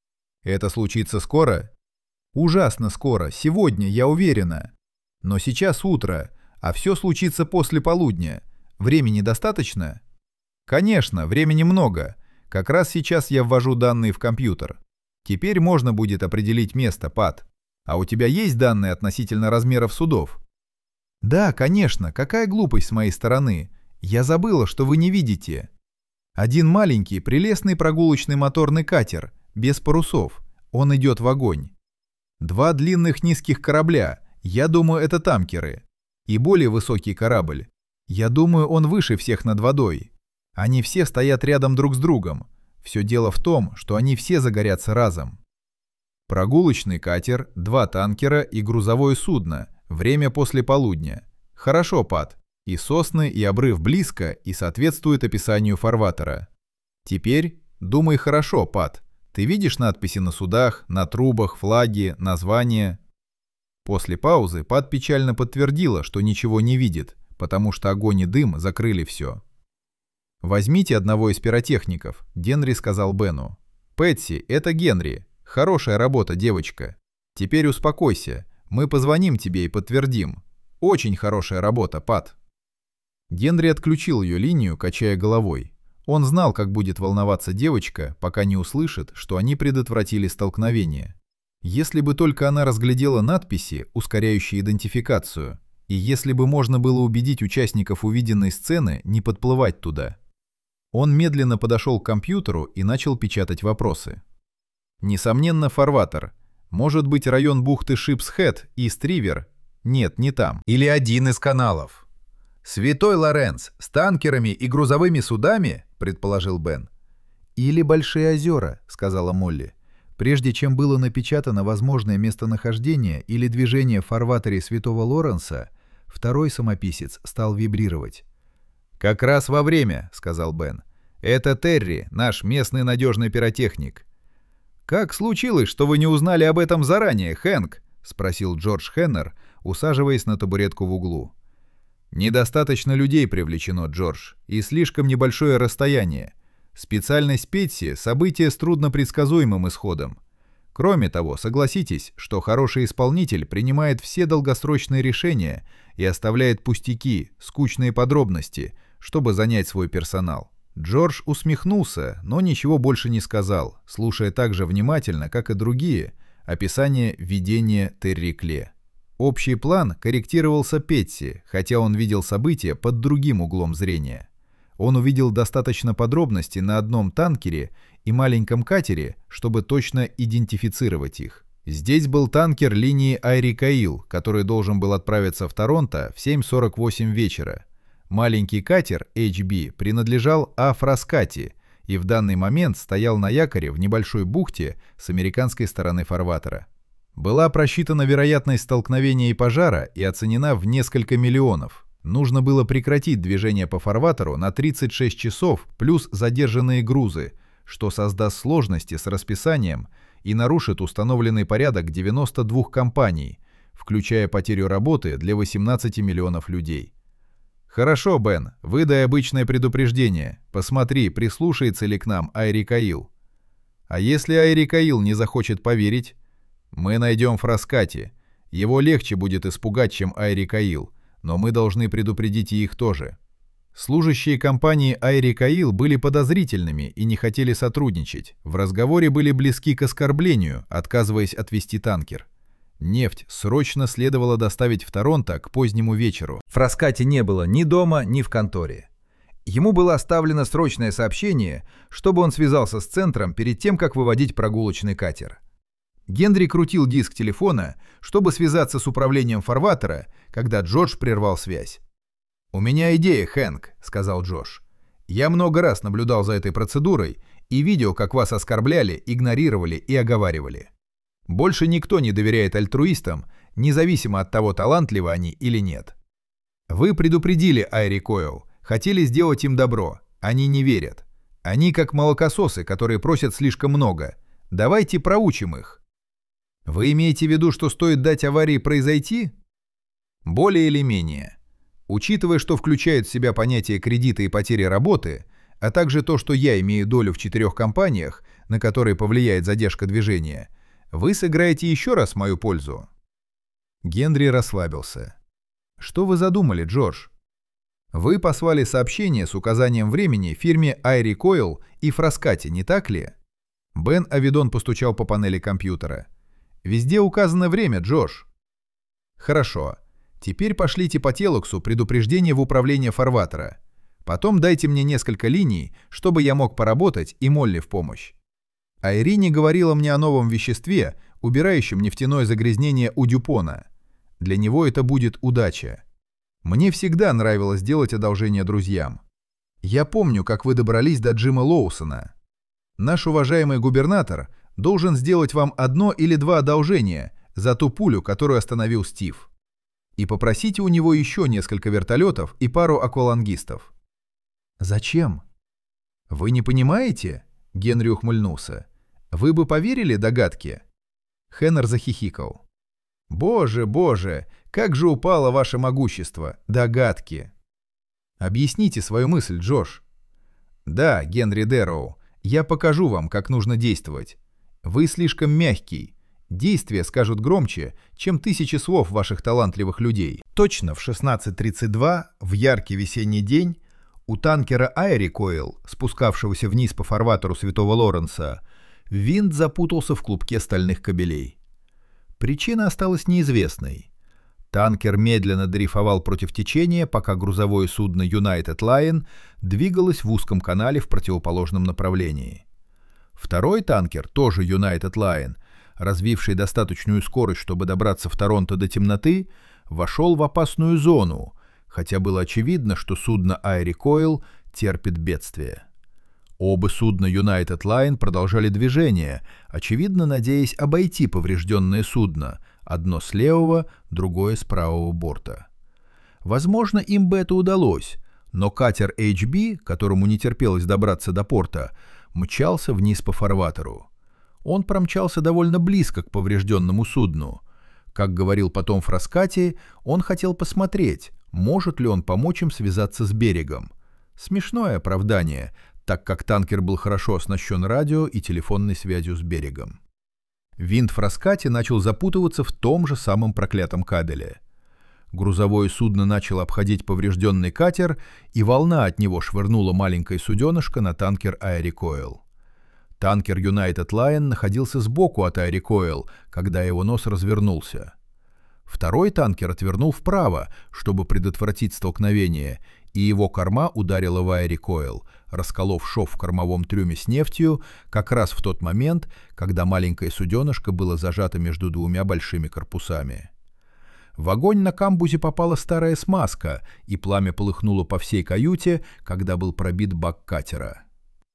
Это случится скоро? Ужасно скоро, сегодня, я уверена. Но сейчас утро, а все случится после полудня. Времени достаточно? Конечно, времени много. Как раз сейчас я ввожу данные в компьютер. Теперь можно будет определить место, Пат. А у тебя есть данные относительно размеров судов? Да, конечно, какая глупость с моей стороны. Я забыла, что вы не видите. Один маленький, прелестный прогулочный моторный катер, без парусов. Он идет в огонь. 2 длинных низких корабля, я думаю, это танкеры. И более высокий корабль. Я думаю, он выше всех над водой. Они все стоят рядом друг с другом. Все дело в том, что они все загорятся разом. Прогулочный катер, 2 танкера и грузовое судно. Время после полудня. Хорошо, Пат. И сосны, и обрыв близко, и соответствует описанию фарватера. Теперь думай хорошо, Пат. Ты видишь надписи на судах, на трубах, флаги, названия? После паузы Пат печально подтвердила, что ничего не видит, потому что огонь и дым закрыли все. «Возьмите одного из пиротехников», — Генри сказал Бену. «Пэтси, это Генри. Хорошая работа, девочка. Теперь успокойся. Мы позвоним тебе и подтвердим. Очень хорошая работа, Пат». Генри отключил ее линию, качая головой. Он знал, как будет волноваться девочка, пока не услышит, что они предотвратили столкновение. Если бы только она разглядела надписи, ускоряющие идентификацию, и если бы можно было убедить участников увиденной сцены не подплывать туда. Он медленно подошел к компьютеру и начал печатать вопросы. Несомненно, фарватер. Может быть, район бухты Шипсхед и Стривер? Нет, не там. Или один из каналов. «Святой Лоренц, с танкерами и грузовыми судами?» — предположил Бен. «Или Большие озера», — сказала Молли. Прежде чем было напечатано возможное местонахождение или движение в фарватере Святого Лоренса, Второй самописец стал вибрировать. «Как раз во время», — сказал Бен. «Это Терри, наш местный надежный пиротехник». «Как случилось, что вы не узнали об этом заранее, Хэнк?» — спросил Джордж Хеннер, усаживаясь на табуретку в углу. «Недостаточно людей привлечено, Джордж, и слишком небольшое расстояние. Специальность Петси — событие с труднопредсказуемым исходом. Кроме того, согласитесь, что хороший исполнитель принимает все долгосрочные решения и оставляет пустяки, скучные подробности, чтобы занять свой персонал». Джордж усмехнулся, но ничего больше не сказал, слушая так же внимательно, как и другие, описание видения Терри Кле. Общий план корректировался Петси, хотя он видел события под другим углом зрения. Он увидел достаточно подробностей на одном танкере и маленьком катере, чтобы точно идентифицировать их. Здесь был танкер линии Айри Каил, который должен был отправиться в Торонто в 7:48 вечера. Маленький катер HB принадлежал А. Фраскати и в данный момент стоял на якоре в небольшой бухте с американской стороны фарватера. Была просчитана вероятность столкновения и пожара и оценена в несколько миллионов. Нужно было прекратить движение по фарватеру на 36 часов плюс задержанные грузы, что создаст сложности с расписанием и нарушит установленный порядок 92 компаний, включая потерю работы для 18 миллионов людей. «Хорошо, Бен, выдай обычное предупреждение. Посмотри, прислушается ли к нам Айри Каил. А если Айри Каил не захочет поверить? Мы найдем Фраскати. Его легче будет испугать, чем Айри Каил, но мы должны предупредить и их тоже». Служащие компании Айри Каил были подозрительными и не хотели сотрудничать. В разговоре были близки к оскорблению, отказываясь отвезти танкер. Нефть срочно следовало доставить в Торонто к позднему вечеру. Фраскати не было ни дома, ни в конторе. Ему было оставлено срочное сообщение, чтобы он связался с центром перед тем, как выводить прогулочный катер. Генри крутил диск телефона, чтобы связаться с управлением фарватера, когда Джордж прервал связь. «У меня идея, Хэнк», — сказал Джордж. «Я много раз наблюдал за этой процедурой и видел, как вас оскорбляли, игнорировали и оговаривали. Больше никто не доверяет альтруистам, независимо от того, талантливы они или нет. Вы предупредили Айри Койл, хотели сделать им добро, они не верят. Они как молокососы, которые просят слишком много. Давайте проучим их. Вы имеете в виду, что стоит дать аварии произойти? Более или менее. Учитывая, что включает в себя понятие кредита и потери работы, а также то, что я имею долю в 4 компаниях, на которые повлияет задержка движения, вы сыграете еще раз в мою пользу». Генри расслабился. «Что вы задумали, Джордж? Вы послали сообщение с указанием времени фирме Айри Койл и Фраскати, не так ли?» Бен Авидон постучал по панели компьютера. «Везде указано время, Джордж». «Хорошо. Теперь пошлите по телексу предупреждение в управление фарватера. Потом дайте мне несколько линий, чтобы я мог поработать и Молли в помощь. Айрине говорила мне о новом веществе, убирающем нефтяное загрязнение у Дюпона. Для него это будет удача. Мне всегда нравилось делать одолжение друзьям. Я помню, как вы добрались до Джима Лоусона. Наш уважаемый губернатор должен сделать вам 1 или 2 одолжения за ту пулю, которую остановил Стив. И попросите у него еще несколько вертолетов и пару аквалангистов». «Зачем?» «Вы не понимаете?» — Генри ухмыльнулся. «Вы бы поверили догадке?» Хеннер захихикал. «Боже, боже, как же упало ваше могущество! Догадки!» «Объясните свою мысль, Джош». «Да, Генри Дэроу, я покажу вам, как нужно действовать. Вы слишком мягкий. Действия скажут громче, чем 1000 слов ваших талантливых людей». Точно в 16:32, в яркий весенний день, у танкера Айри Койл, спускавшегося вниз по фарватеру Святого Лоренса, винт запутался в клубке стальных кабелей. Причина осталась неизвестной. Танкер медленно дрейфовал против течения, пока грузовое судно United Lion двигалось в узком канале в противоположном направлении. Второй танкер, тоже United Lion, развивший достаточную скорость, чтобы добраться в Торонто до темноты, вошел в опасную зону, хотя было очевидно, что судно Айри Койл терпит бедствие. Оба судна United Line продолжали движение, очевидно надеясь обойти поврежденное судно, одно с левого, другое с правого борта. Возможно, им бы это удалось, но катер HB, которому не терпелось добраться до порта, мчался вниз по фарватеру. Он промчался довольно близко к поврежденному судну. Как говорил потом Фраскати, он хотел посмотреть, может ли он помочь им связаться с берегом. Смешное оправдание, так как танкер был хорошо оснащен радио и телефонной связью с берегом. Винт Фраскати начал запутываться в том же самом проклятом кабеле. Грузовое судно начало обходить поврежденный катер, и волна от него швырнула маленькое суденышко на танкер Айрикойл. Танкер United Lion находился сбоку от Айрикойл, когда его нос развернулся. Второй танкер отвернул вправо, чтобы предотвратить столкновение, и его корма ударила в Айрикойл, расколов шов в кормовом трюме с нефтью как раз в тот момент, когда маленькое суденышко было зажато между двумя большими корпусами. В огонь на камбузе попала старая смазка, и пламя полыхнуло по всей каюте, когда был пробит бак катера.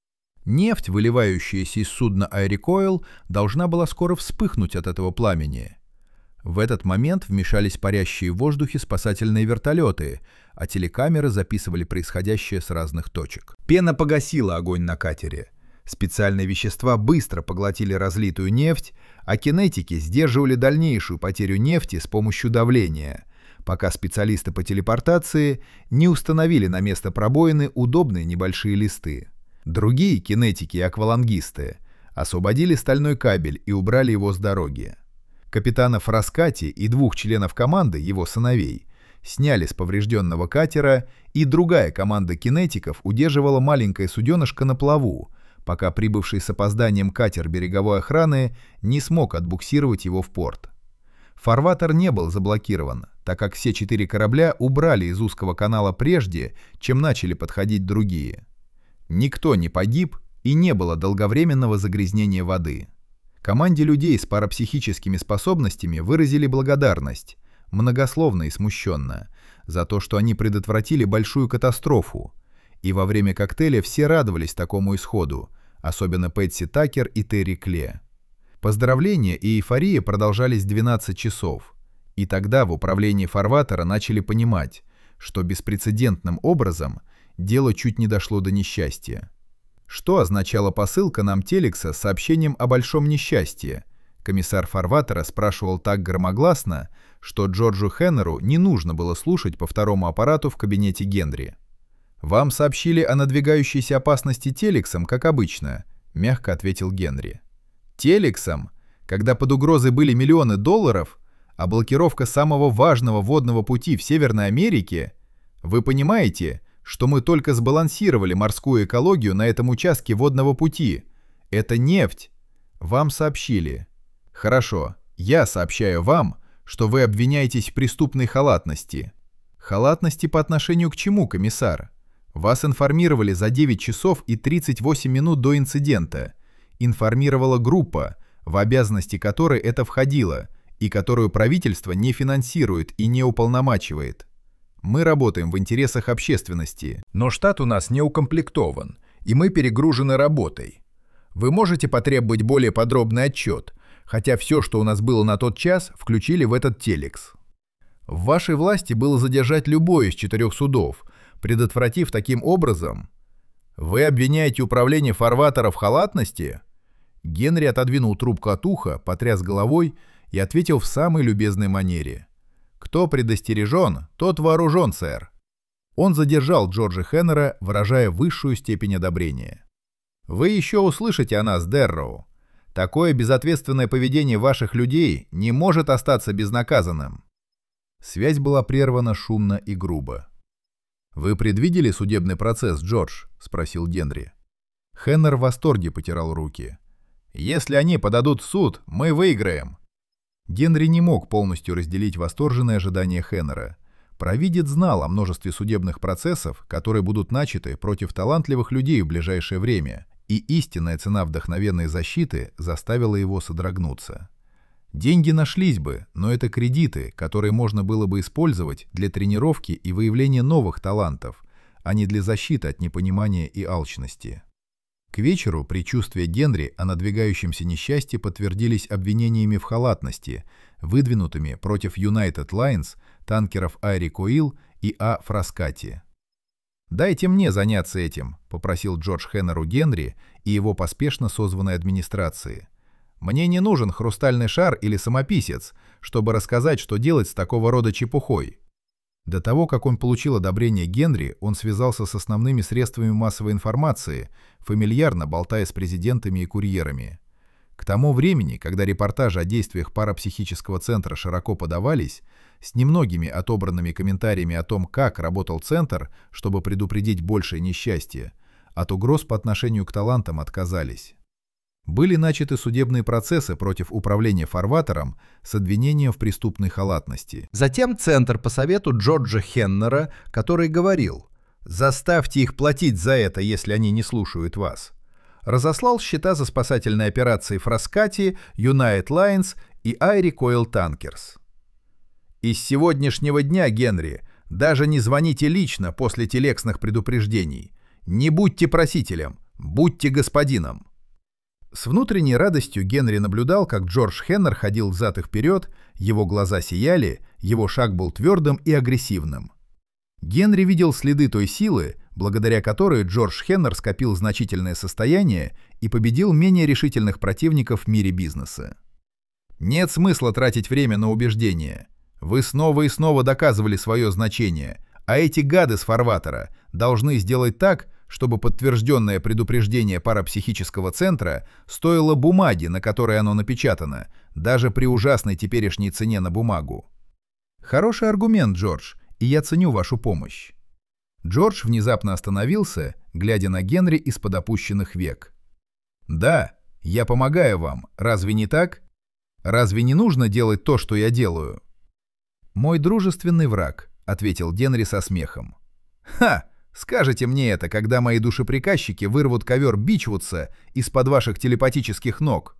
Нефть, выливающаяся из судна Айрикойл, должна была скоро вспыхнуть от этого пламени. В этот момент вмешались парящие в воздухе спасательные вертолеты, а телекамеры записывали происходящее с разных точек. Пена погасила огонь на катере. Специальные вещества быстро поглотили разлитую нефть, а кинетики сдерживали дальнейшую потерю нефти с помощью давления, пока специалисты по телепортации не установили на место пробоины удобные небольшие листы. Другие кинетики и аквалангисты освободили стальной кабель и убрали его с дороги. Капитана Фраскати и двух членов команды, его сыновей, сняли с поврежденного катера, и другая команда кинетиков удерживала маленькое суденышко на плаву, пока прибывший с опозданием катер береговой охраны не смог отбуксировать его в порт. Фарватер не был заблокирован, так как все 4 корабля убрали из узкого канала прежде, чем начали подходить другие. Никто не погиб, и не было долговременного загрязнения воды. Команде людей с парапсихическими способностями выразили благодарность, многословно и смущенно, за то, что они предотвратили большую катастрофу, и во время коктейля все радовались такому исходу, особенно Пэтси Такер и Терри Кле. Поздравления и эйфория продолжались 12 часов, и тогда в управлении фарватера начали понимать, что беспрецедентным образом дело чуть не дошло до несчастья. Что означала посылка нам телекса с сообщением о большом несчастье? Комиссар фарватера спрашивал так громогласно, что Джорджу Хеннеру не нужно было слушать по второму аппарату в кабинете Генри. «Вам сообщили о надвигающейся опасности телексом, как обычно», — мягко ответил Генри. «Телексом? Когда под угрозой были миллионы долларов? А блокировка самого важного водного пути в Северной Америке? Вы понимаете, что мы только сбалансировали морскую экологию на этом участке водного пути? Это нефть. Вам сообщили. Хорошо, я сообщаю вам, что вы обвиняетесь в преступной халатности. Халатности по отношению к чему, комиссар? Вас информировали за 9 часов и 38 минут до инцидента. Информировала группа, в обязанности которой это входило, и которую правительство не финансирует и не уполномачивает. Мы работаем в интересах общественности, но штат у нас не укомплектован, и мы перегружены работой. Вы можете потребовать более подробный отчет, хотя все, что у нас было на тот час, включили в этот телекс. В вашей власти было задержать любой из 4 судов, предотвратив таким образом... Вы обвиняете управление фарватера в халатности? Генри отодвинул трубку от уха, потряс головой и ответил в самой любезной манере. «Кто предостережен, тот вооружен, сэр». Он задержал Джорджа Хеннера, выражая высшую степень одобрения. «Вы еще услышите о нас, Дерроу. Такое безответственное поведение ваших людей не может остаться безнаказанным». Связь была прервана шумно и грубо. «Вы предвидели судебный процесс, Джордж?» — спросил Генри. Хеннер в восторге потирал руки. «Если они подадут в суд, мы выиграем». Генри не мог полностью разделить восторженные ожидания Хеннера. Провидец знал о множестве судебных процессов, которые будут начаты против талантливых людей в ближайшее время, и истинная цена вдохновенной защиты заставила его содрогнуться. Деньги нашлись бы, но это кредиты, которые можно было бы использовать для тренировки и выявления новых талантов, а не для защиты от непонимания и алчности. К вечеру предчувствия Генри о надвигающемся несчастье подтвердились обвинениями в халатности, выдвинутыми против United Lines, танкеров Айрикойл и А. Фраскати. «Дайте мне заняться этим», — попросил Джордж Хеннер у Генри и его поспешно созванной администрации. «Мне не нужен хрустальный шар или самописец, чтобы рассказать, что делать с такого рода чепухой». До того, как он получил одобрение Генри, он связался с основными средствами массовой информации, фамильярно болтая с президентами и курьерами. К тому времени, когда репортажи о действиях парапсихического центра широко подавались, с немногими отобранными комментариями о том, как работал центр, чтобы предупредить большее несчастье, от угроз по отношению к талантам отказались. Были начаты судебные процессы против управления фарватером с обвинением в преступной халатности. Затем Центр по совету Джорджа Хеннера, который говорил: «Заставьте их платить за это, если они не слушают вас», разослал счета за спасательные операции Фраскати, United Lines и Айри Койл Танкерс. «И с сегодняшнего дня, Генри, даже не звоните лично после телексных предупреждений. Не будьте просителем, будьте господином». С внутренней радостью Генри наблюдал, как Джордж Хеннер ходил взад и вперед, его глаза сияли, его шаг был твердым и агрессивным. Генри видел следы той силы, благодаря которой Джордж Хеннер скопил значительное состояние и победил менее решительных противников в мире бизнеса. Нет смысла тратить время на убеждения. Вы снова и снова доказывали свое значение, а эти гады с фарватера должны сделать так, чтобы подтвержденное предупреждение парапсихического центра стоило бумаги, на которой оно напечатано, даже при ужасной теперешней цене на бумагу. Хороший аргумент, Джордж, и я ценю вашу помощь. Джордж внезапно остановился, глядя на Генри из-под опущенных век. «Да, я помогаю вам, разве не так? Разве не нужно делать то, что я делаю?» «Мой дружественный враг», — ответил Генри со смехом. «Ха! Скажите мне это, когда мои душеприказчики вырвут ковер Бичвудса из-под ваших телепатических ног».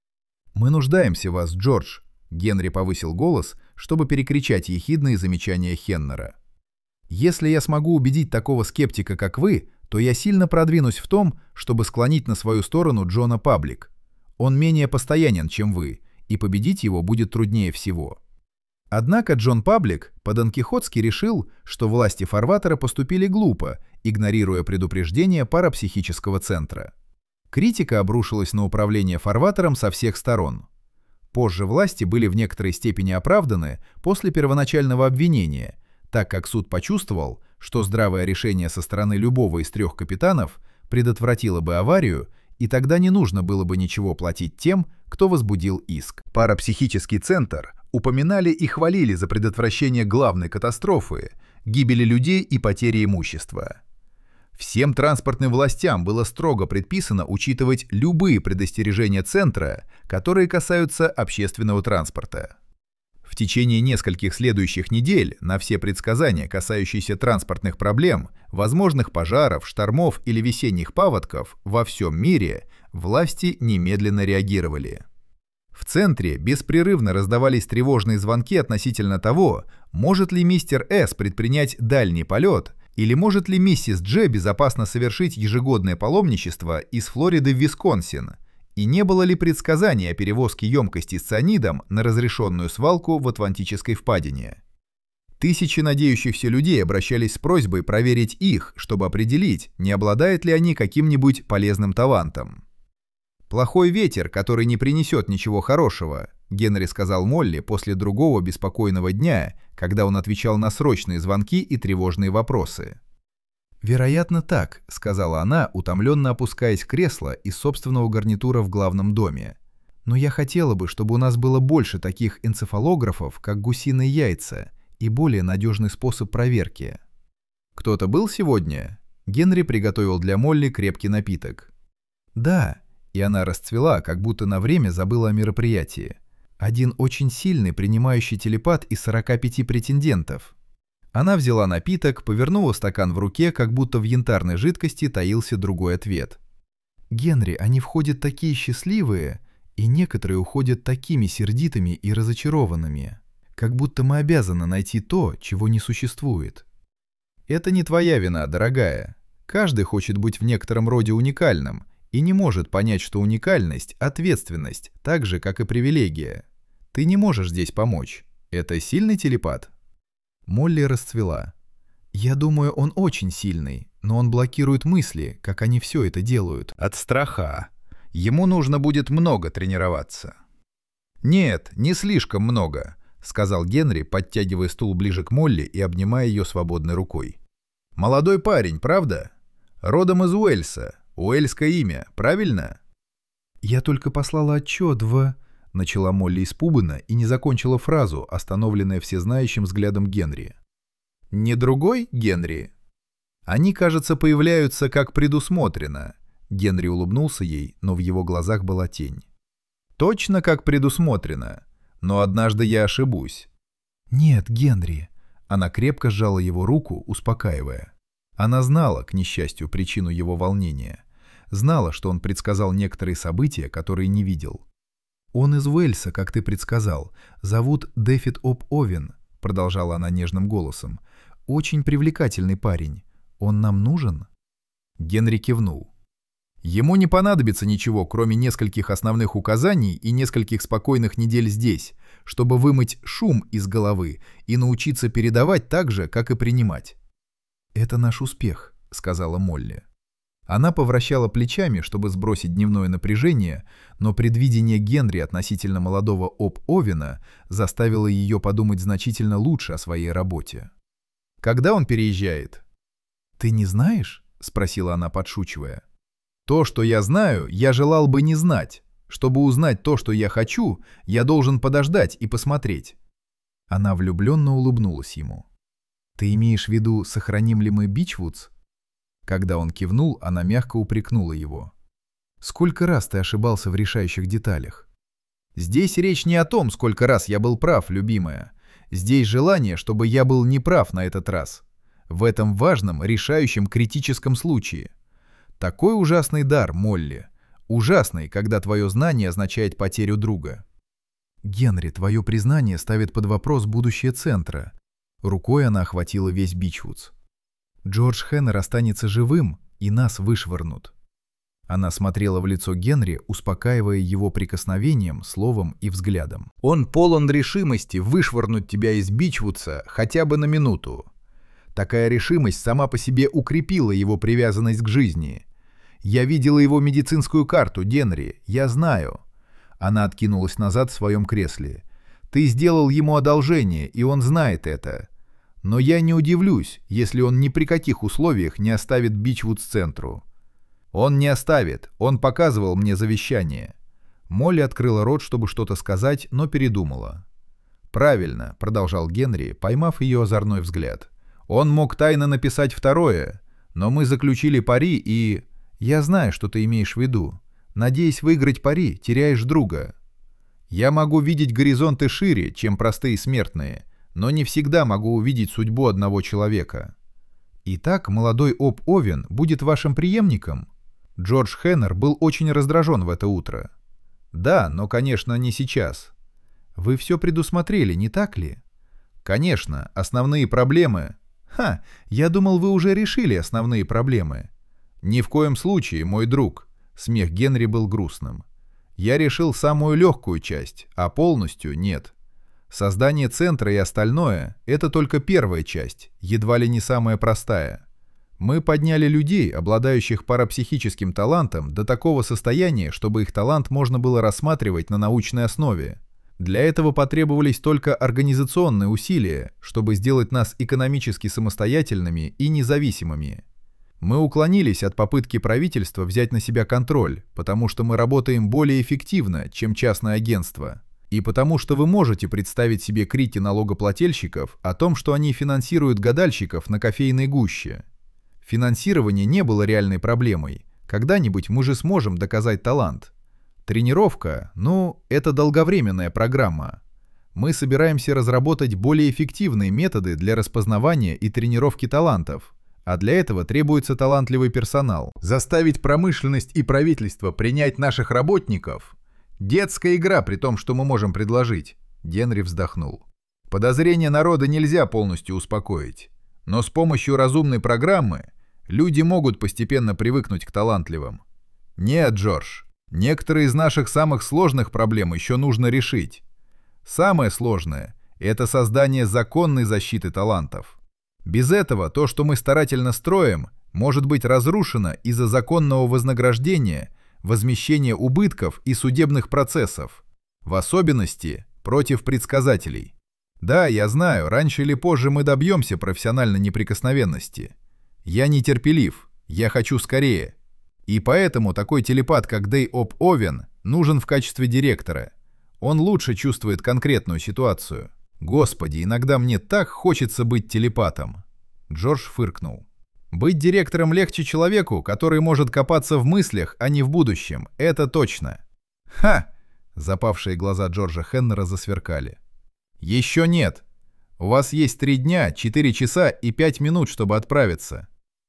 «Мы нуждаемся в вас, Джордж», — Генри повысил голос, чтобы перекричать ехидные замечания Хеннера. «Если я смогу убедить такого скептика, как вы, то я сильно продвинусь в том, чтобы склонить на свою сторону Джона Паблик. Он менее постоянен, чем вы, и победить его будет труднее всего». Однако Джон Паблик по-донкихотски решил, что власти фарватера поступили глупо, игнорируя предупреждение парапсихического центра. Критика обрушилась на управление фарватером со всех сторон. Позже власти были в некоторой степени оправданы после первоначального обвинения, так как суд почувствовал, что здравое решение со стороны любого из трех капитанов предотвратило бы аварию, и тогда не нужно было бы ничего платить тем, кто возбудил иск. Парапсихический центр упоминали и хвалили за предотвращение главной катастрофы – гибели людей и потери имущества. Всем транспортным властям было строго предписано учитывать любые предостережения центра, которые касаются общественного транспорта. В течение нескольких следующих недель на все предсказания, касающиеся транспортных проблем, возможных пожаров, штормов или весенних паводков во всем мире, власти немедленно реагировали. В центре беспрерывно раздавались тревожные звонки относительно того, может ли мистер С предпринять дальний полет, или может ли миссис Дж безопасно совершить ежегодное паломничество из Флориды в Висконсин, и не было ли предсказания о перевозке емкости с цианидом на разрешенную свалку в Атлантической впадине. Тысячи надеющихся людей обращались с просьбой проверить их, чтобы определить, не обладают ли они каким-нибудь полезным талантом. «Плохой ветер, который не принесет ничего хорошего», Генри сказал Молли после другого беспокойного дня, когда он отвечал на срочные звонки и тревожные вопросы. «Вероятно, так», — сказала она, утомленно опускаясь в кресло из собственного гарнитура в главном доме. «Но я хотела бы, чтобы у нас было больше таких энцефалографов, как гусиные яйца, и более надежный способ проверки». «Кто-то был сегодня?» Генри приготовил для Молли крепкий напиток. «Да». И она расцвела, как будто на время забыла о мероприятии. Один очень сильный принимающий телепат из 45 претендентов. Она взяла напиток, повернула стакан в руке, как будто в янтарной жидкости таился другой ответ. «Генри, они входят такие счастливые, и некоторые уходят такими сердитыми и разочарованными, как будто мы обязаны найти то, чего не существует». «Это не твоя вина, дорогая. Каждый хочет быть в некотором роде уникальным, и не может понять, что уникальность – ответственность, так же, как и привилегия. Ты не можешь здесь помочь. Это сильный телепат?» Молли расцвела. Я думаю, он очень сильный, но он блокирует мысли, как они все это делают. От страха. Ему нужно будет много тренироваться. «Нет, не слишком много», — сказал Генри, подтягивая стул ближе к Молли и обнимая ее свободной рукой. «Молодой парень, правда? Родом из Уэльса. Уэльское имя, правильно?» «Я только послала отчет в...» — начала Молли испуганно и не закончила фразу, остановленная всезнающим взглядом Генри. «Не другой Генри? Они, кажется, появляются как предусмотрено». Генри улыбнулся ей, но в его глазах была тень. «Точно как предусмотрено. Но однажды я ошибусь». «Нет, Генри». Она крепко сжала его руку, успокаивая. Она знала, к несчастью, причину его волнения. Знала, что он предсказал некоторые события, которые не видел. «Он из Уэльса, как ты предсказал. Зовут Дэфид О'Овен», — продолжала она нежным голосом. «Очень привлекательный парень. Он нам нужен?» Генри кивнул. Ему не понадобится ничего, кроме нескольких основных указаний и нескольких спокойных недель здесь, чтобы вымыть шум из головы и научиться передавать так же, как и принимать. «Это наш успех», — сказала Молли. Она повращала плечами, чтобы сбросить дневное напряжение, но предвидение Генри относительно молодого О'Овена заставило ее подумать значительно лучше о своей работе. «Когда он переезжает?» «Ты не знаешь?» — спросила она, подшучивая. «То, что я знаю, я желал бы не знать. Чтобы узнать то, что я хочу, я должен подождать и посмотреть». Она влюбленно улыбнулась ему. «Ты имеешь в виду, сохраним ли мы Бичвудс?» Когда он кивнул, она мягко упрекнула его. «Сколько раз ты ошибался в решающих деталях?» «Здесь речь не о том, сколько раз я был прав, любимая. Здесь желание, чтобы я был неправ на этот раз. В этом важном, решающем, критическом случае. Такой ужасный дар, Молли. Ужасный, когда твое знание означает потерю друга». «Генри, твое признание ставит под вопрос будущее центра». Рукой она охватила весь Бичвудс. «Джордж Хеннер останется живым, и нас вышвырнут». Она смотрела в лицо Генри, успокаивая его прикосновением, словом и взглядом. «Он полон решимости вышвырнуть тебя из Бичвудса хотя бы на минуту. Такая решимость сама по себе укрепила его привязанность к жизни. Я видела его медицинскую карту, Генри, я знаю». Она откинулась назад в своем кресле. «Ты сделал ему одолжение, и он знает это. Но я не удивлюсь, если он ни при каких условиях не оставит Бичвудс-центру. Он не оставит, он показывал мне завещание». Молли открыла рот, чтобы что-то сказать, но передумала. «Правильно», — продолжал Генри, поймав ее озорной взгляд. «Он мог тайно написать второе, но мы заключили пари и...» «Я знаю, что ты имеешь в виду. Надеясь выиграть пари, теряешь друга. Я могу видеть горизонты шире, чем простые смертные, но не всегда могу увидеть судьбу одного человека. Итак, молодой О'Овен будет вашим преемником?» Джордж Хеннер был очень раздражен в это утро. «Да, но, конечно, не сейчас. Вы все предусмотрели, не так ли?» «Конечно, основные проблемы...» «Ха, я думал, вы уже решили основные проблемы». «Ни в коем случае, мой друг». Смех Генри был грустным. «Я решил самую легкую часть, а полностью нет. Создание центра и остальное — это только первая часть, едва ли не самая простая. Мы подняли людей, обладающих парапсихическим талантом, до такого состояния, чтобы их талант можно было рассматривать на научной основе. Для этого потребовались только организационные усилия, чтобы сделать нас экономически самостоятельными и независимыми. Мы уклонились от попытки правительства взять на себя контроль, потому что мы работаем более эффективно, чем частное агентство. И потому что вы можете представить себе крики налогоплательщиков о том, что они финансируют гадальщиков на кофейной гуще. Финансирование не было реальной проблемой. Когда-нибудь мы же сможем доказать талант. Тренировка, это долговременная программа. Мы собираемся разработать более эффективные методы для распознавания и тренировки талантов. А для этого требуется талантливый персонал. Заставить промышленность и правительство принять наших работников – детская игра, при том, что мы можем предложить. Генри вздохнул. Подозрения народа нельзя полностью успокоить. Но с помощью разумной программы люди могут постепенно привыкнуть к талантливым. Нет, Джордж, некоторые из наших самых сложных проблем еще нужно решить. Самое сложное – это создание законной защиты талантов. Без этого то, что мы старательно строим, может быть разрушено из-за законного вознаграждения, возмещения убытков и судебных процессов, в особенности против предсказателей. Да, я знаю, раньше или позже мы добьемся профессиональной неприкосновенности. Я нетерпелив, я хочу скорее. И поэтому такой телепат, как Дэй Оп Овен, нужен в качестве директора. Он лучше чувствует конкретную ситуацию. Господи, иногда мне так хочется быть телепатом. Джордж фыркнул. Быть директором легче человеку, который может копаться в мыслях, а не в будущем. Это точно. Ха! Запавшие глаза Джорджа Хеннера засверкали. Еще нет. У вас есть 3 дня, 4 часа и 5 минут, чтобы отправиться.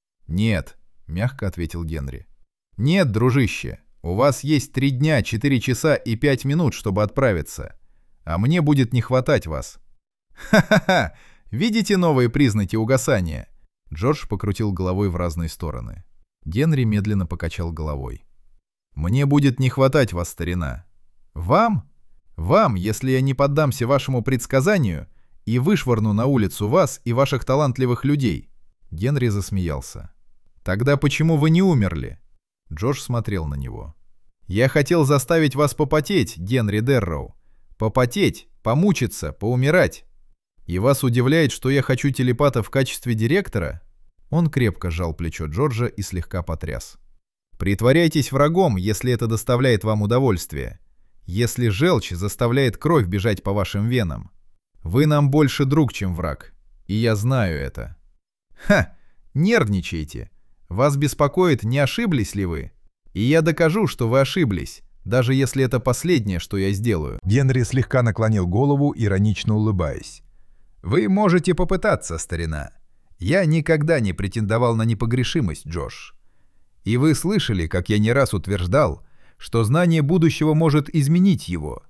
Нет, мягко ответил Генри. Нет, дружище. У вас есть 3 дня, 4 часа и 5 минут, чтобы отправиться. А мне будет не хватать вас. Ха-ха-ха! Видите новые признаки угасания? Джордж покрутил головой в разные стороны. Генри медленно покачал головой. Мне будет не хватать вас, старина. Вам? Вам, если я не поддамся вашему предсказанию и вышвырну на улицу вас и ваших талантливых людей. Генри засмеялся. Тогда почему вы не умерли? Джордж смотрел на него. «Я хотел заставить вас попотеть, Генри Дерроу. Попотеть, помучиться, поумирать. И вас удивляет, что я хочу телепата в качестве директора?» Он крепко сжал плечо Джорджа и слегка потряс. «Притворяйтесь врагом, если это доставляет вам удовольствие. Если желчь заставляет кровь бежать по вашим венам. Вы нам больше друг, чем враг. И я знаю это». «Ха! Нервничаете. Вас беспокоит, не ошиблись ли вы? И я докажу, что вы ошиблись, даже если это последнее, что я сделаю». Генри слегка наклонил голову, иронично улыбаясь. «Вы можете попытаться, старина. Я никогда не претендовал на непогрешимость, Джош. И вы слышали, как я не раз утверждал, что знание будущего может изменить его.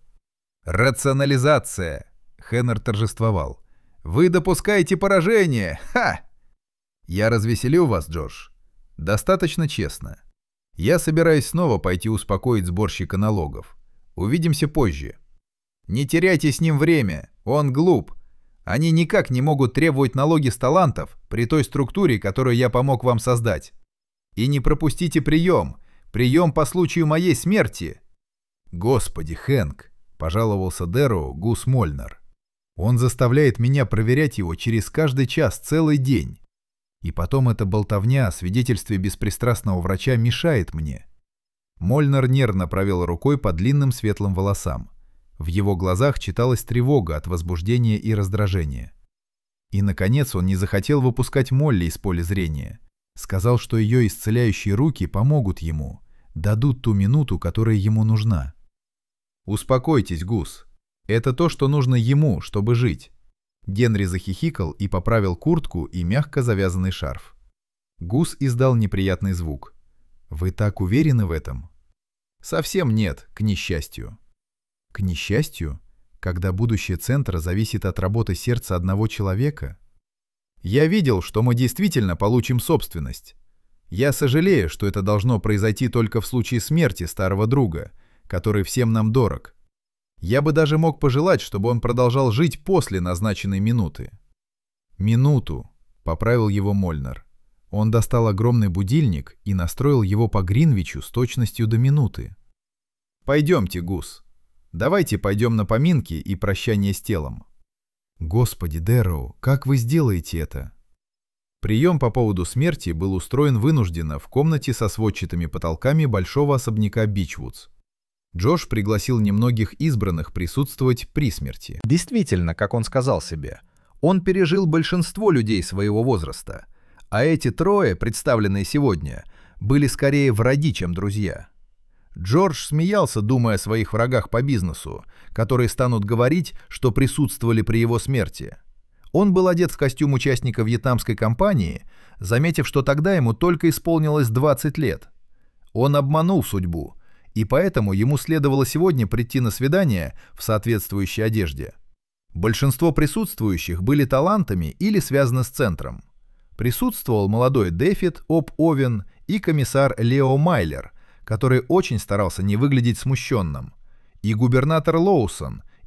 Рационализация!» Хеннер торжествовал. «Вы допускаете поражение! Ха!» «Я развеселил вас, Джош. Достаточно честно. Я собираюсь снова пойти успокоить сборщика налогов. Увидимся позже. Не теряйте с ним время, он глуп. Они никак не могут требовать налоги с талантов при той структуре, которую я помог вам создать. И не пропустите прием по случаю моей смерти». «Господи, Хэнк», — пожаловался Дерроу Гус Мольнер. «Он заставляет меня проверять его через каждый час целый день. И потом эта болтовня о свидетельстве беспристрастного врача мешает мне». Мольнер нервно провел рукой по длинным светлым волосам. В его глазах читалась тревога от возбуждения и раздражения. И, наконец, он не захотел выпускать Молли из поля зрения. Сказал, что ее исцеляющие руки помогут ему, дадут ту минуту, которая ему нужна. «Успокойтесь, Гус. Это то, что нужно ему, чтобы жить». Генри захихикал и поправил куртку и мягко завязанный шарф. Гус издал неприятный звук. «Вы так уверены в этом?» «Совсем нет, к несчастью». «К несчастью? Когда будущее центра зависит от работы сердца одного человека?» «Я видел, что мы действительно получим собственность. Я сожалею, что это должно произойти только в случае смерти старого друга, который всем нам дорог. Я бы даже мог пожелать, чтобы он продолжал жить после назначенной минуты». «Минуту», — поправил его Мольнер. Он достал огромный будильник и настроил его по Гринвичу с точностью до минуты. «Пойдемте, Гус. Давайте пойдем на поминки и прощание с телом». «Господи, Дерроу, как вы сделаете это?» Прием по поводу смерти был устроен вынужденно в комнате со сводчатыми потолками большого особняка Бичвудс. Джош пригласил немногих избранных присутствовать при смерти. Действительно, как он сказал себе, он пережил большинство людей своего возраста, а эти трое, представленные сегодня, были скорее враги, чем друзья. Джордж смеялся, думая о своих врагах по бизнесу, которые станут говорить, что присутствовали при его смерти. Он был одет в костюм участника вьетнамской кампании, заметив, что тогда ему только исполнилось 20 лет. Он обманул судьбу, и поэтому ему следовало сегодня прийти на свидание в соответствующей одежде. Большинство присутствующих были талантами или связаны с центром. Присутствовал молодой Дэффит Оп Овен и комиссар Лео Майлер, который очень старался не выглядеть смущенным, и губернатор Лоусон,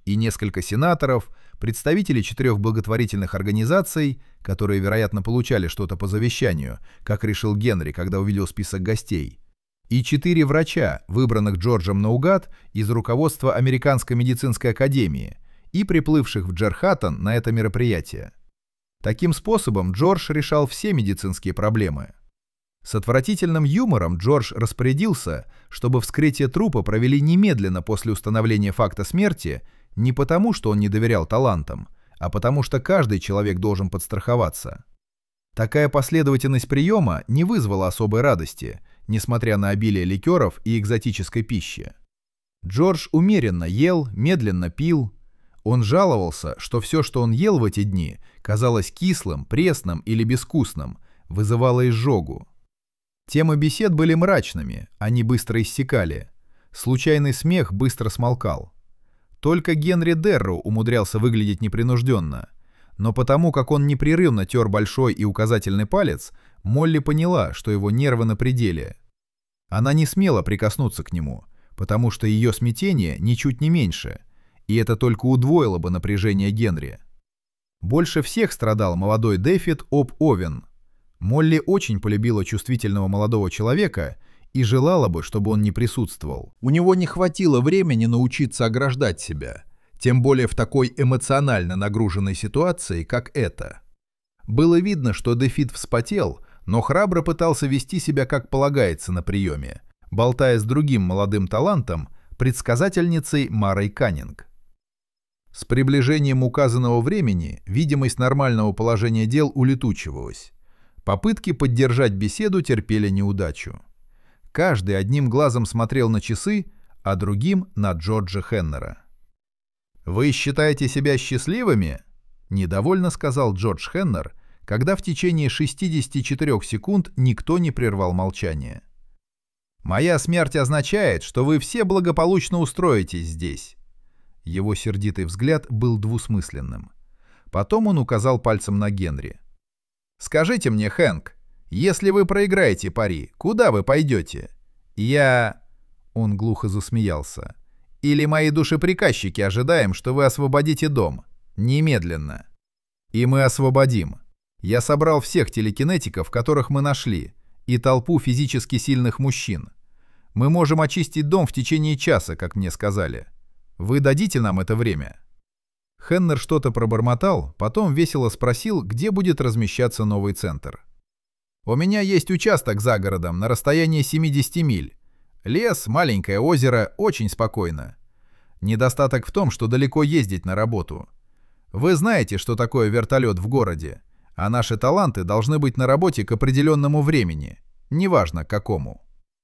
и несколько сенаторов, представители 4 благотворительных организаций, которые, вероятно, получали что-то по завещанию, как решил Генри, когда увидел список гостей, и 4 врача, выбранных Джорджем наугад из руководства Американской медицинской академии и приплывших в Джерхатон на это мероприятие. Таким способом Джордж решал все медицинские проблемы. С отвратительным юмором Джордж распорядился, чтобы вскрытие трупа провели немедленно после установления факта смерти, не потому, что он не доверял талантам, а потому что каждый человек должен подстраховаться. Такая последовательность приема не вызвала особой радости, несмотря на обилие ликеров и экзотической пищи. Джордж умеренно ел, медленно пил. Он жаловался, что все, что он ел в эти дни, казалось кислым, пресным или безвкусным, вызывало изжогу. Темы бесед были мрачными, они быстро иссякали. Случайный смех быстро смолкал. Только Генри Дерроу умудрялся выглядеть непринужденно. Но потому, как он непрерывно тер большой и указательный палец, Молли поняла, что его нервы на пределе. Она не смела прикоснуться к нему, потому что ее смятение ничуть не меньше, и это только удвоило бы напряжение Генри. Больше всех страдал молодой Дэффит О'Овен. Молли очень полюбила чувствительного молодого человека и желала бы, чтобы он не присутствовал. У него не хватило времени научиться ограждать себя, тем более в такой эмоционально нагруженной ситуации, как эта. Было видно, что Дэффит вспотел, но храбро пытался вести себя как полагается на приеме, болтая с другим молодым талантом, предсказательницей Марой Каннинг. С приближением указанного времени видимость нормального положения дел улетучивалась. Попытки поддержать беседу терпели неудачу. Каждый одним глазом смотрел на часы, а другим — на Джорджа Хеннера. «Вы считаете себя счастливыми?» — недовольно сказал Джордж Хеннер, когда в течение 64 секунд никто не прервал молчание. «Моя смерть означает, что вы все благополучно устроитесь здесь». Его сердитый взгляд был двусмысленным. Потом он указал пальцем на Генри. «Скажите мне, Хэнк, если вы проиграете пари, куда вы пойдете? Он глухо засмеялся. «Или мои душеприказчики ожидаем, что вы освободите дом? Немедленно». «И мы освободим. Я собрал всех телекинетиков, которых мы нашли, и толпу физически сильных мужчин. Мы можем очистить дом в течение часа, как мне сказали. Вы дадите нам это время?» Хеннер что-то пробормотал, потом весело спросил, где будет размещаться новый центр. «У меня есть участок за городом на расстоянии 70 миль. Лес, маленькое озеро, очень спокойно. Недостаток в том, что далеко ездить на работу. Вы знаете, что такое вертолет в городе, а наши таланты должны быть на работе к определенному времени, неважно к какому».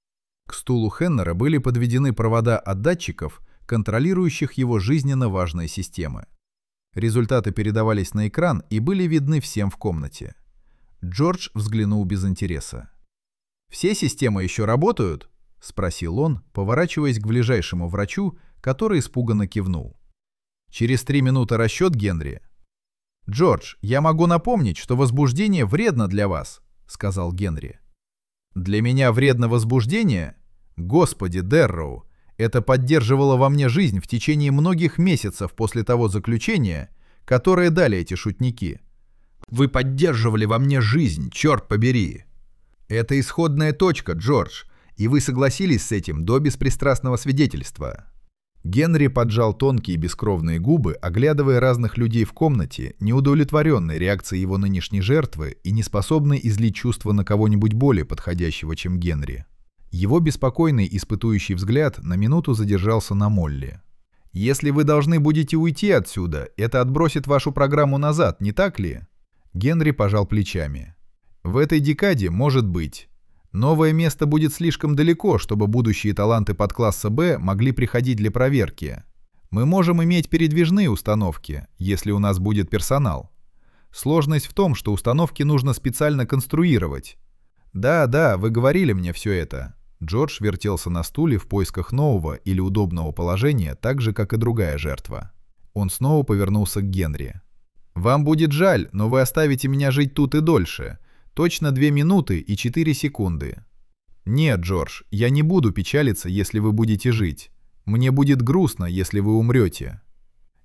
К стулу Хеннера были подведены провода от датчиков, контролирующих его жизненно важные системы. Результаты передавались на экран и были видны всем в комнате. Джордж взглянул без интереса. «Все системы еще работают?» — спросил он, поворачиваясь к ближайшему врачу, который испуганно кивнул. «Через 3 минуты расчет, Генри». «Джордж, я могу напомнить, что возбуждение вредно для вас», — сказал Генри. «Для меня вредно возбуждение? Господи, Дерроу, это поддерживало во мне жизнь в течение многих месяцев после того заключения, которое дали эти шутники. Вы поддерживали во мне жизнь, черт побери. Это исходная точка, Джордж, и вы согласились с этим до беспристрастного свидетельства». Генри поджал тонкие бескровные губы, оглядывая разных людей в комнате, неудовлетворенной реакцией его нынешней жертвы и неспособный излить чувства на кого-нибудь более подходящего, чем Генри. Его беспокойный испытующий взгляд на минуту задержался на Молли. «Если вы должны будете уйти отсюда, это отбросит вашу программу назад, не так ли?» Генри пожал плечами. «В этой декаде может быть. Новое место будет слишком далеко, чтобы будущие таланты подкласса «Б» могли приходить для проверки. Мы можем иметь передвижные установки, если у нас будет персонал. Сложность в том, что установки нужно специально конструировать. Да, вы говорили мне все это». Джордж вертелся на стуле в поисках нового или удобного положения, так же, как и другая жертва. Он снова повернулся к Генри. «Вам будет жаль, но вы оставите меня жить тут и дольше. Точно 2 минуты и 4 секунды. Нет, Джордж, я не буду печалиться, если вы будете жить. Мне будет грустно, если вы умрете».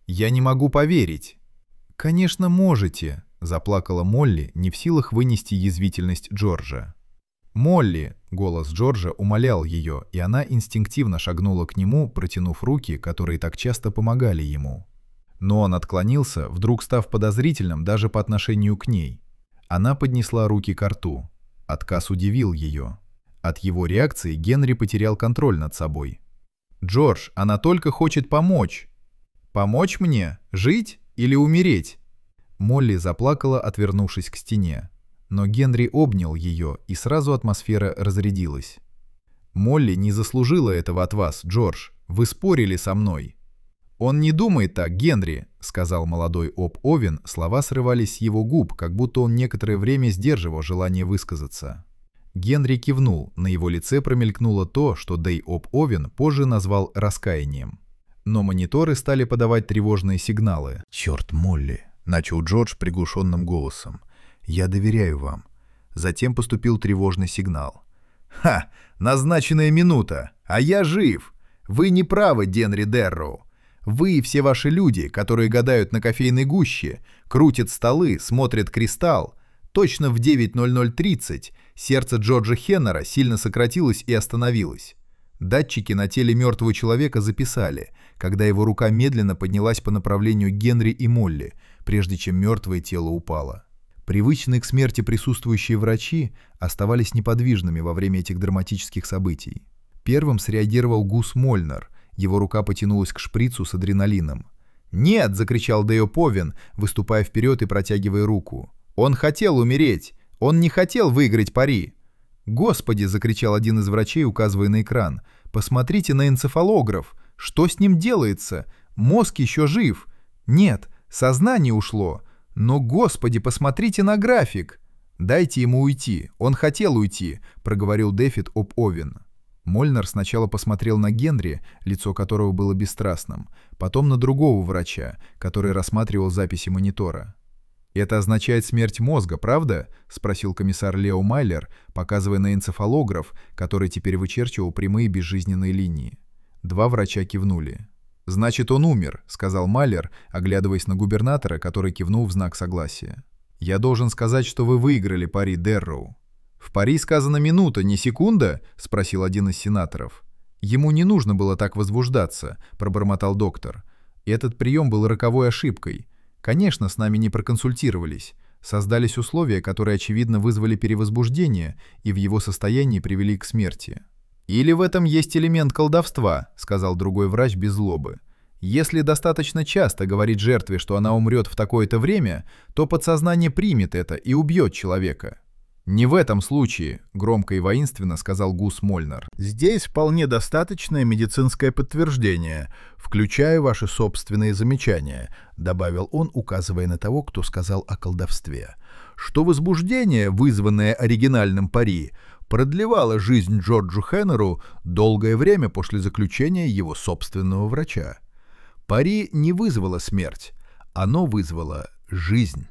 Я не могу поверить». «Конечно, можете», — заплакала Молли, не в силах вынести язвительность Джорджа. «Молли!» — голос Джорджа умолял ее, и она инстинктивно шагнула к нему, протянув руки, которые так часто помогали ему. Но он отклонился, вдруг став подозрительным даже по отношению к ней. Она поднесла руки ко рту. Отказ удивил ее. От его реакции Генри потерял контроль над собой. «Джордж, она только хочет помочь». «Помочь мне? Жить или умереть?» Молли заплакала, отвернувшись к стене. Но Генри обнял ее, и сразу атмосфера разрядилась. «Молли не заслужила этого от вас, Джордж. Вы спорили со мной». «Он не думает так, Генри», — сказал молодой Об Овен, слова срывались с его губ, как будто он некоторое время сдерживал желание высказаться. Генри кивнул, на его лице промелькнуло то, что Дэй Об Овен позже назвал раскаянием. Но мониторы стали подавать тревожные сигналы. «Черт, Молли», — начал Джордж приглушенным голосом. «Я доверяю вам». Затем поступил тревожный сигнал. «Ха! Назначенная минута! А я жив! Вы не правы, Генри Дерроу. Вы и все ваши люди, которые гадают на кофейной гуще, крутят столы, смотрят кристалл. Точно в 9:00:30 сердце Джорджа Хеннера сильно сократилось и остановилось. Датчики на теле мертвого человека записали, когда его рука медленно поднялась по направлению к Генри и Молли, прежде чем мертвое тело упало. Привычные к смерти присутствующие врачи оставались неподвижными во время этих драматических событий. Первым среагировал Гус Мольнер. Его рука потянулась к шприцу с адреналином. «Нет!» — закричал Дэйо Повен, выступая вперед и протягивая руку. «Он хотел умереть! Он не хотел выиграть пари!» «Господи!» — закричал один из врачей, указывая на экран. «Посмотрите на энцефалограф! Что с ним делается? Мозг еще жив! Нет, сознание ушло! Но, Господи, посмотрите на график!» «Дайте ему уйти! Он хотел уйти!» — проговорил Дэвид Об Овен. Мольнер сначала посмотрел на Генри, лицо которого было бесстрастным, потом на другого врача, который рассматривал записи монитора. «Это означает смерть мозга, правда?» — спросил комиссар Лео Майлер, показывая на энцефалограф, который теперь вычерчивал прямые безжизненные линии. Два врача кивнули. «Значит, он умер», — сказал Майлер, оглядываясь на губернатора, который кивнул в знак согласия. «Я должен сказать, что вы выиграли пари, Дерроу». «В пари сказано минута, не секунда?» — спросил один из сенаторов. «Ему не нужно было так возбуждаться», — пробормотал доктор. «Этот прием был роковой ошибкой. Конечно, с нами не проконсультировались. Создались условия, которые, очевидно, вызвали перевозбуждение и в его состоянии привели к смерти». «Или в этом есть элемент колдовства», — сказал другой врач без злобы. «Если достаточно часто говорить жертве, что она умрет в такое-то время, то подсознание примет это и убьет человека». «Не в этом случае», — громко и воинственно сказал Гус Мольнер. «Здесь вполне достаточное медицинское подтверждение, включая ваши собственные замечания», — добавил он, указывая на того, кто сказал о колдовстве, «что возбуждение, вызванное оригинальным пари, продлевало жизнь Джорджу Хеннеру долгое время после заключения его собственного врача. Пари не вызвало смерть, оно вызвало жизнь».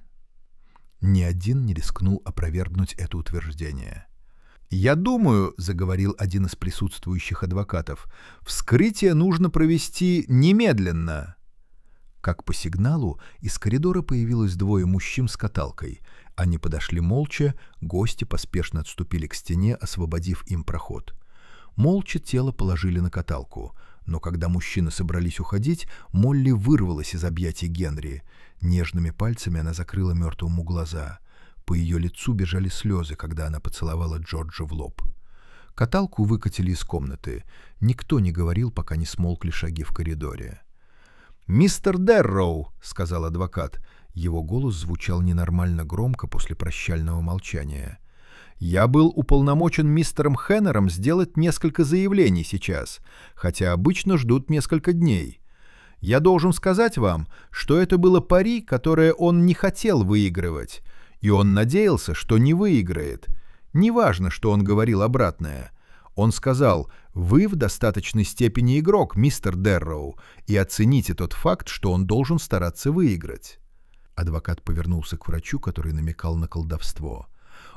Ни один не рискнул опровергнуть это утверждение. «Я думаю, — заговорил один из присутствующих адвокатов, — вскрытие нужно провести немедленно». Как по сигналу из коридора появилось двое мужчин с каталкой. Они подошли молча, гости поспешно отступили к стене, освободив им проход. Молча тело положили на каталку, но когда мужчины собрались уходить, Молли вырвалась из объятий Генри. Нежными пальцами она закрыла мертвому глаза. По ее лицу бежали слезы, когда она поцеловала Джорджа в лоб. Каталку выкатили из комнаты. Никто не говорил, пока не смолкли шаги в коридоре. «Мистер Дерроу», — сказал адвокат. Его голос звучал ненормально громко после прощального молчания. «Я был уполномочен мистером Хеннером сделать несколько заявлений сейчас, хотя обычно ждут несколько дней. Я должен сказать вам, что это было пари, которое он не хотел выигрывать, и он надеялся, что не выиграет. Неважно, что он говорил обратное. Он сказал: «Вы в достаточной степени игрок, мистер Дерроу, и оцените тот факт, что он должен стараться выиграть». Адвокат повернулся к врачу, который намекал на колдовство.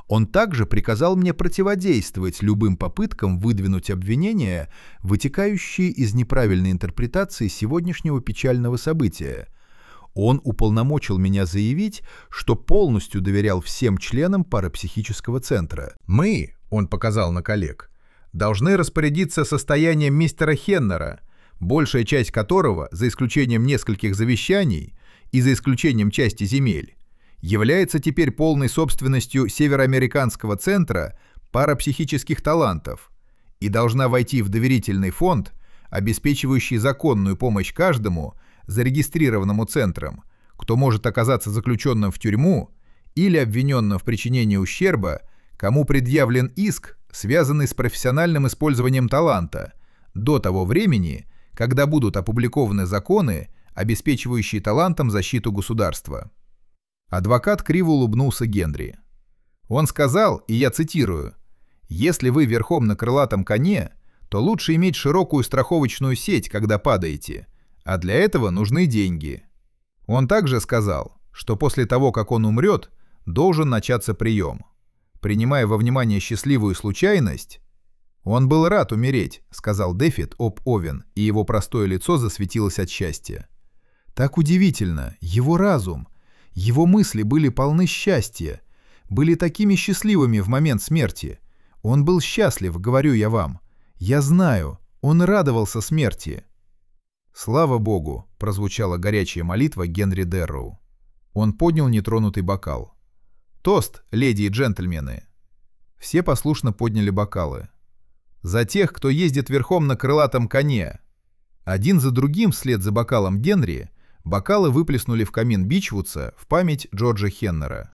Он также приказал мне противодействовать любым попыткам выдвинуть обвинения, вытекающие из неправильной интерпретации сегодняшнего печального события. Он уполномочил меня заявить, что полностью доверял всем членам парапсихического центра. «Мы», — он показал на коллег, — «должны распорядиться состоянием мистера Хеннера, большая часть которого, за исключением нескольких завещаний и за исключением части земель, является теперь полной собственностью Североамериканского центра парапсихических талантов и должна войти в доверительный фонд, обеспечивающий законную помощь каждому, зарегистрированному центром, кто может оказаться заключенным в тюрьму или обвиненным в причинении ущерба, кому предъявлен иск, связанный с профессиональным использованием таланта, до того времени, когда будут опубликованы законы, обеспечивающие талантам защиту государства». Адвокат криво улыбнулся Генри. Он сказал, и я цитирую, «Если вы верхом на крылатом коне, то лучше иметь широкую страховочную сеть, когда падаете, а для этого нужны деньги». Он также сказал, что после того, как он умрет, должен начаться прием. Принимая во внимание счастливую случайность, «Он был рад умереть», — сказал Дэфид О'Овен, и его простое лицо засветилось от счастья. «Так удивительно, его разум, его мысли были полны счастья, были такими счастливыми в момент смерти. Он был счастлив, говорю я вам. Я знаю, он радовался смерти». «Слава Богу!» — прозвучала горячая молитва Генри Дерроу. Он поднял нетронутый бокал. «Тост, леди и джентльмены!» Все послушно подняли бокалы. «За тех, кто ездит верхом на крылатом коне!» Один за другим, вслед за бокалом Генри, бокалы выплеснули в камин Бичвудса в память Джорджа Хеннера.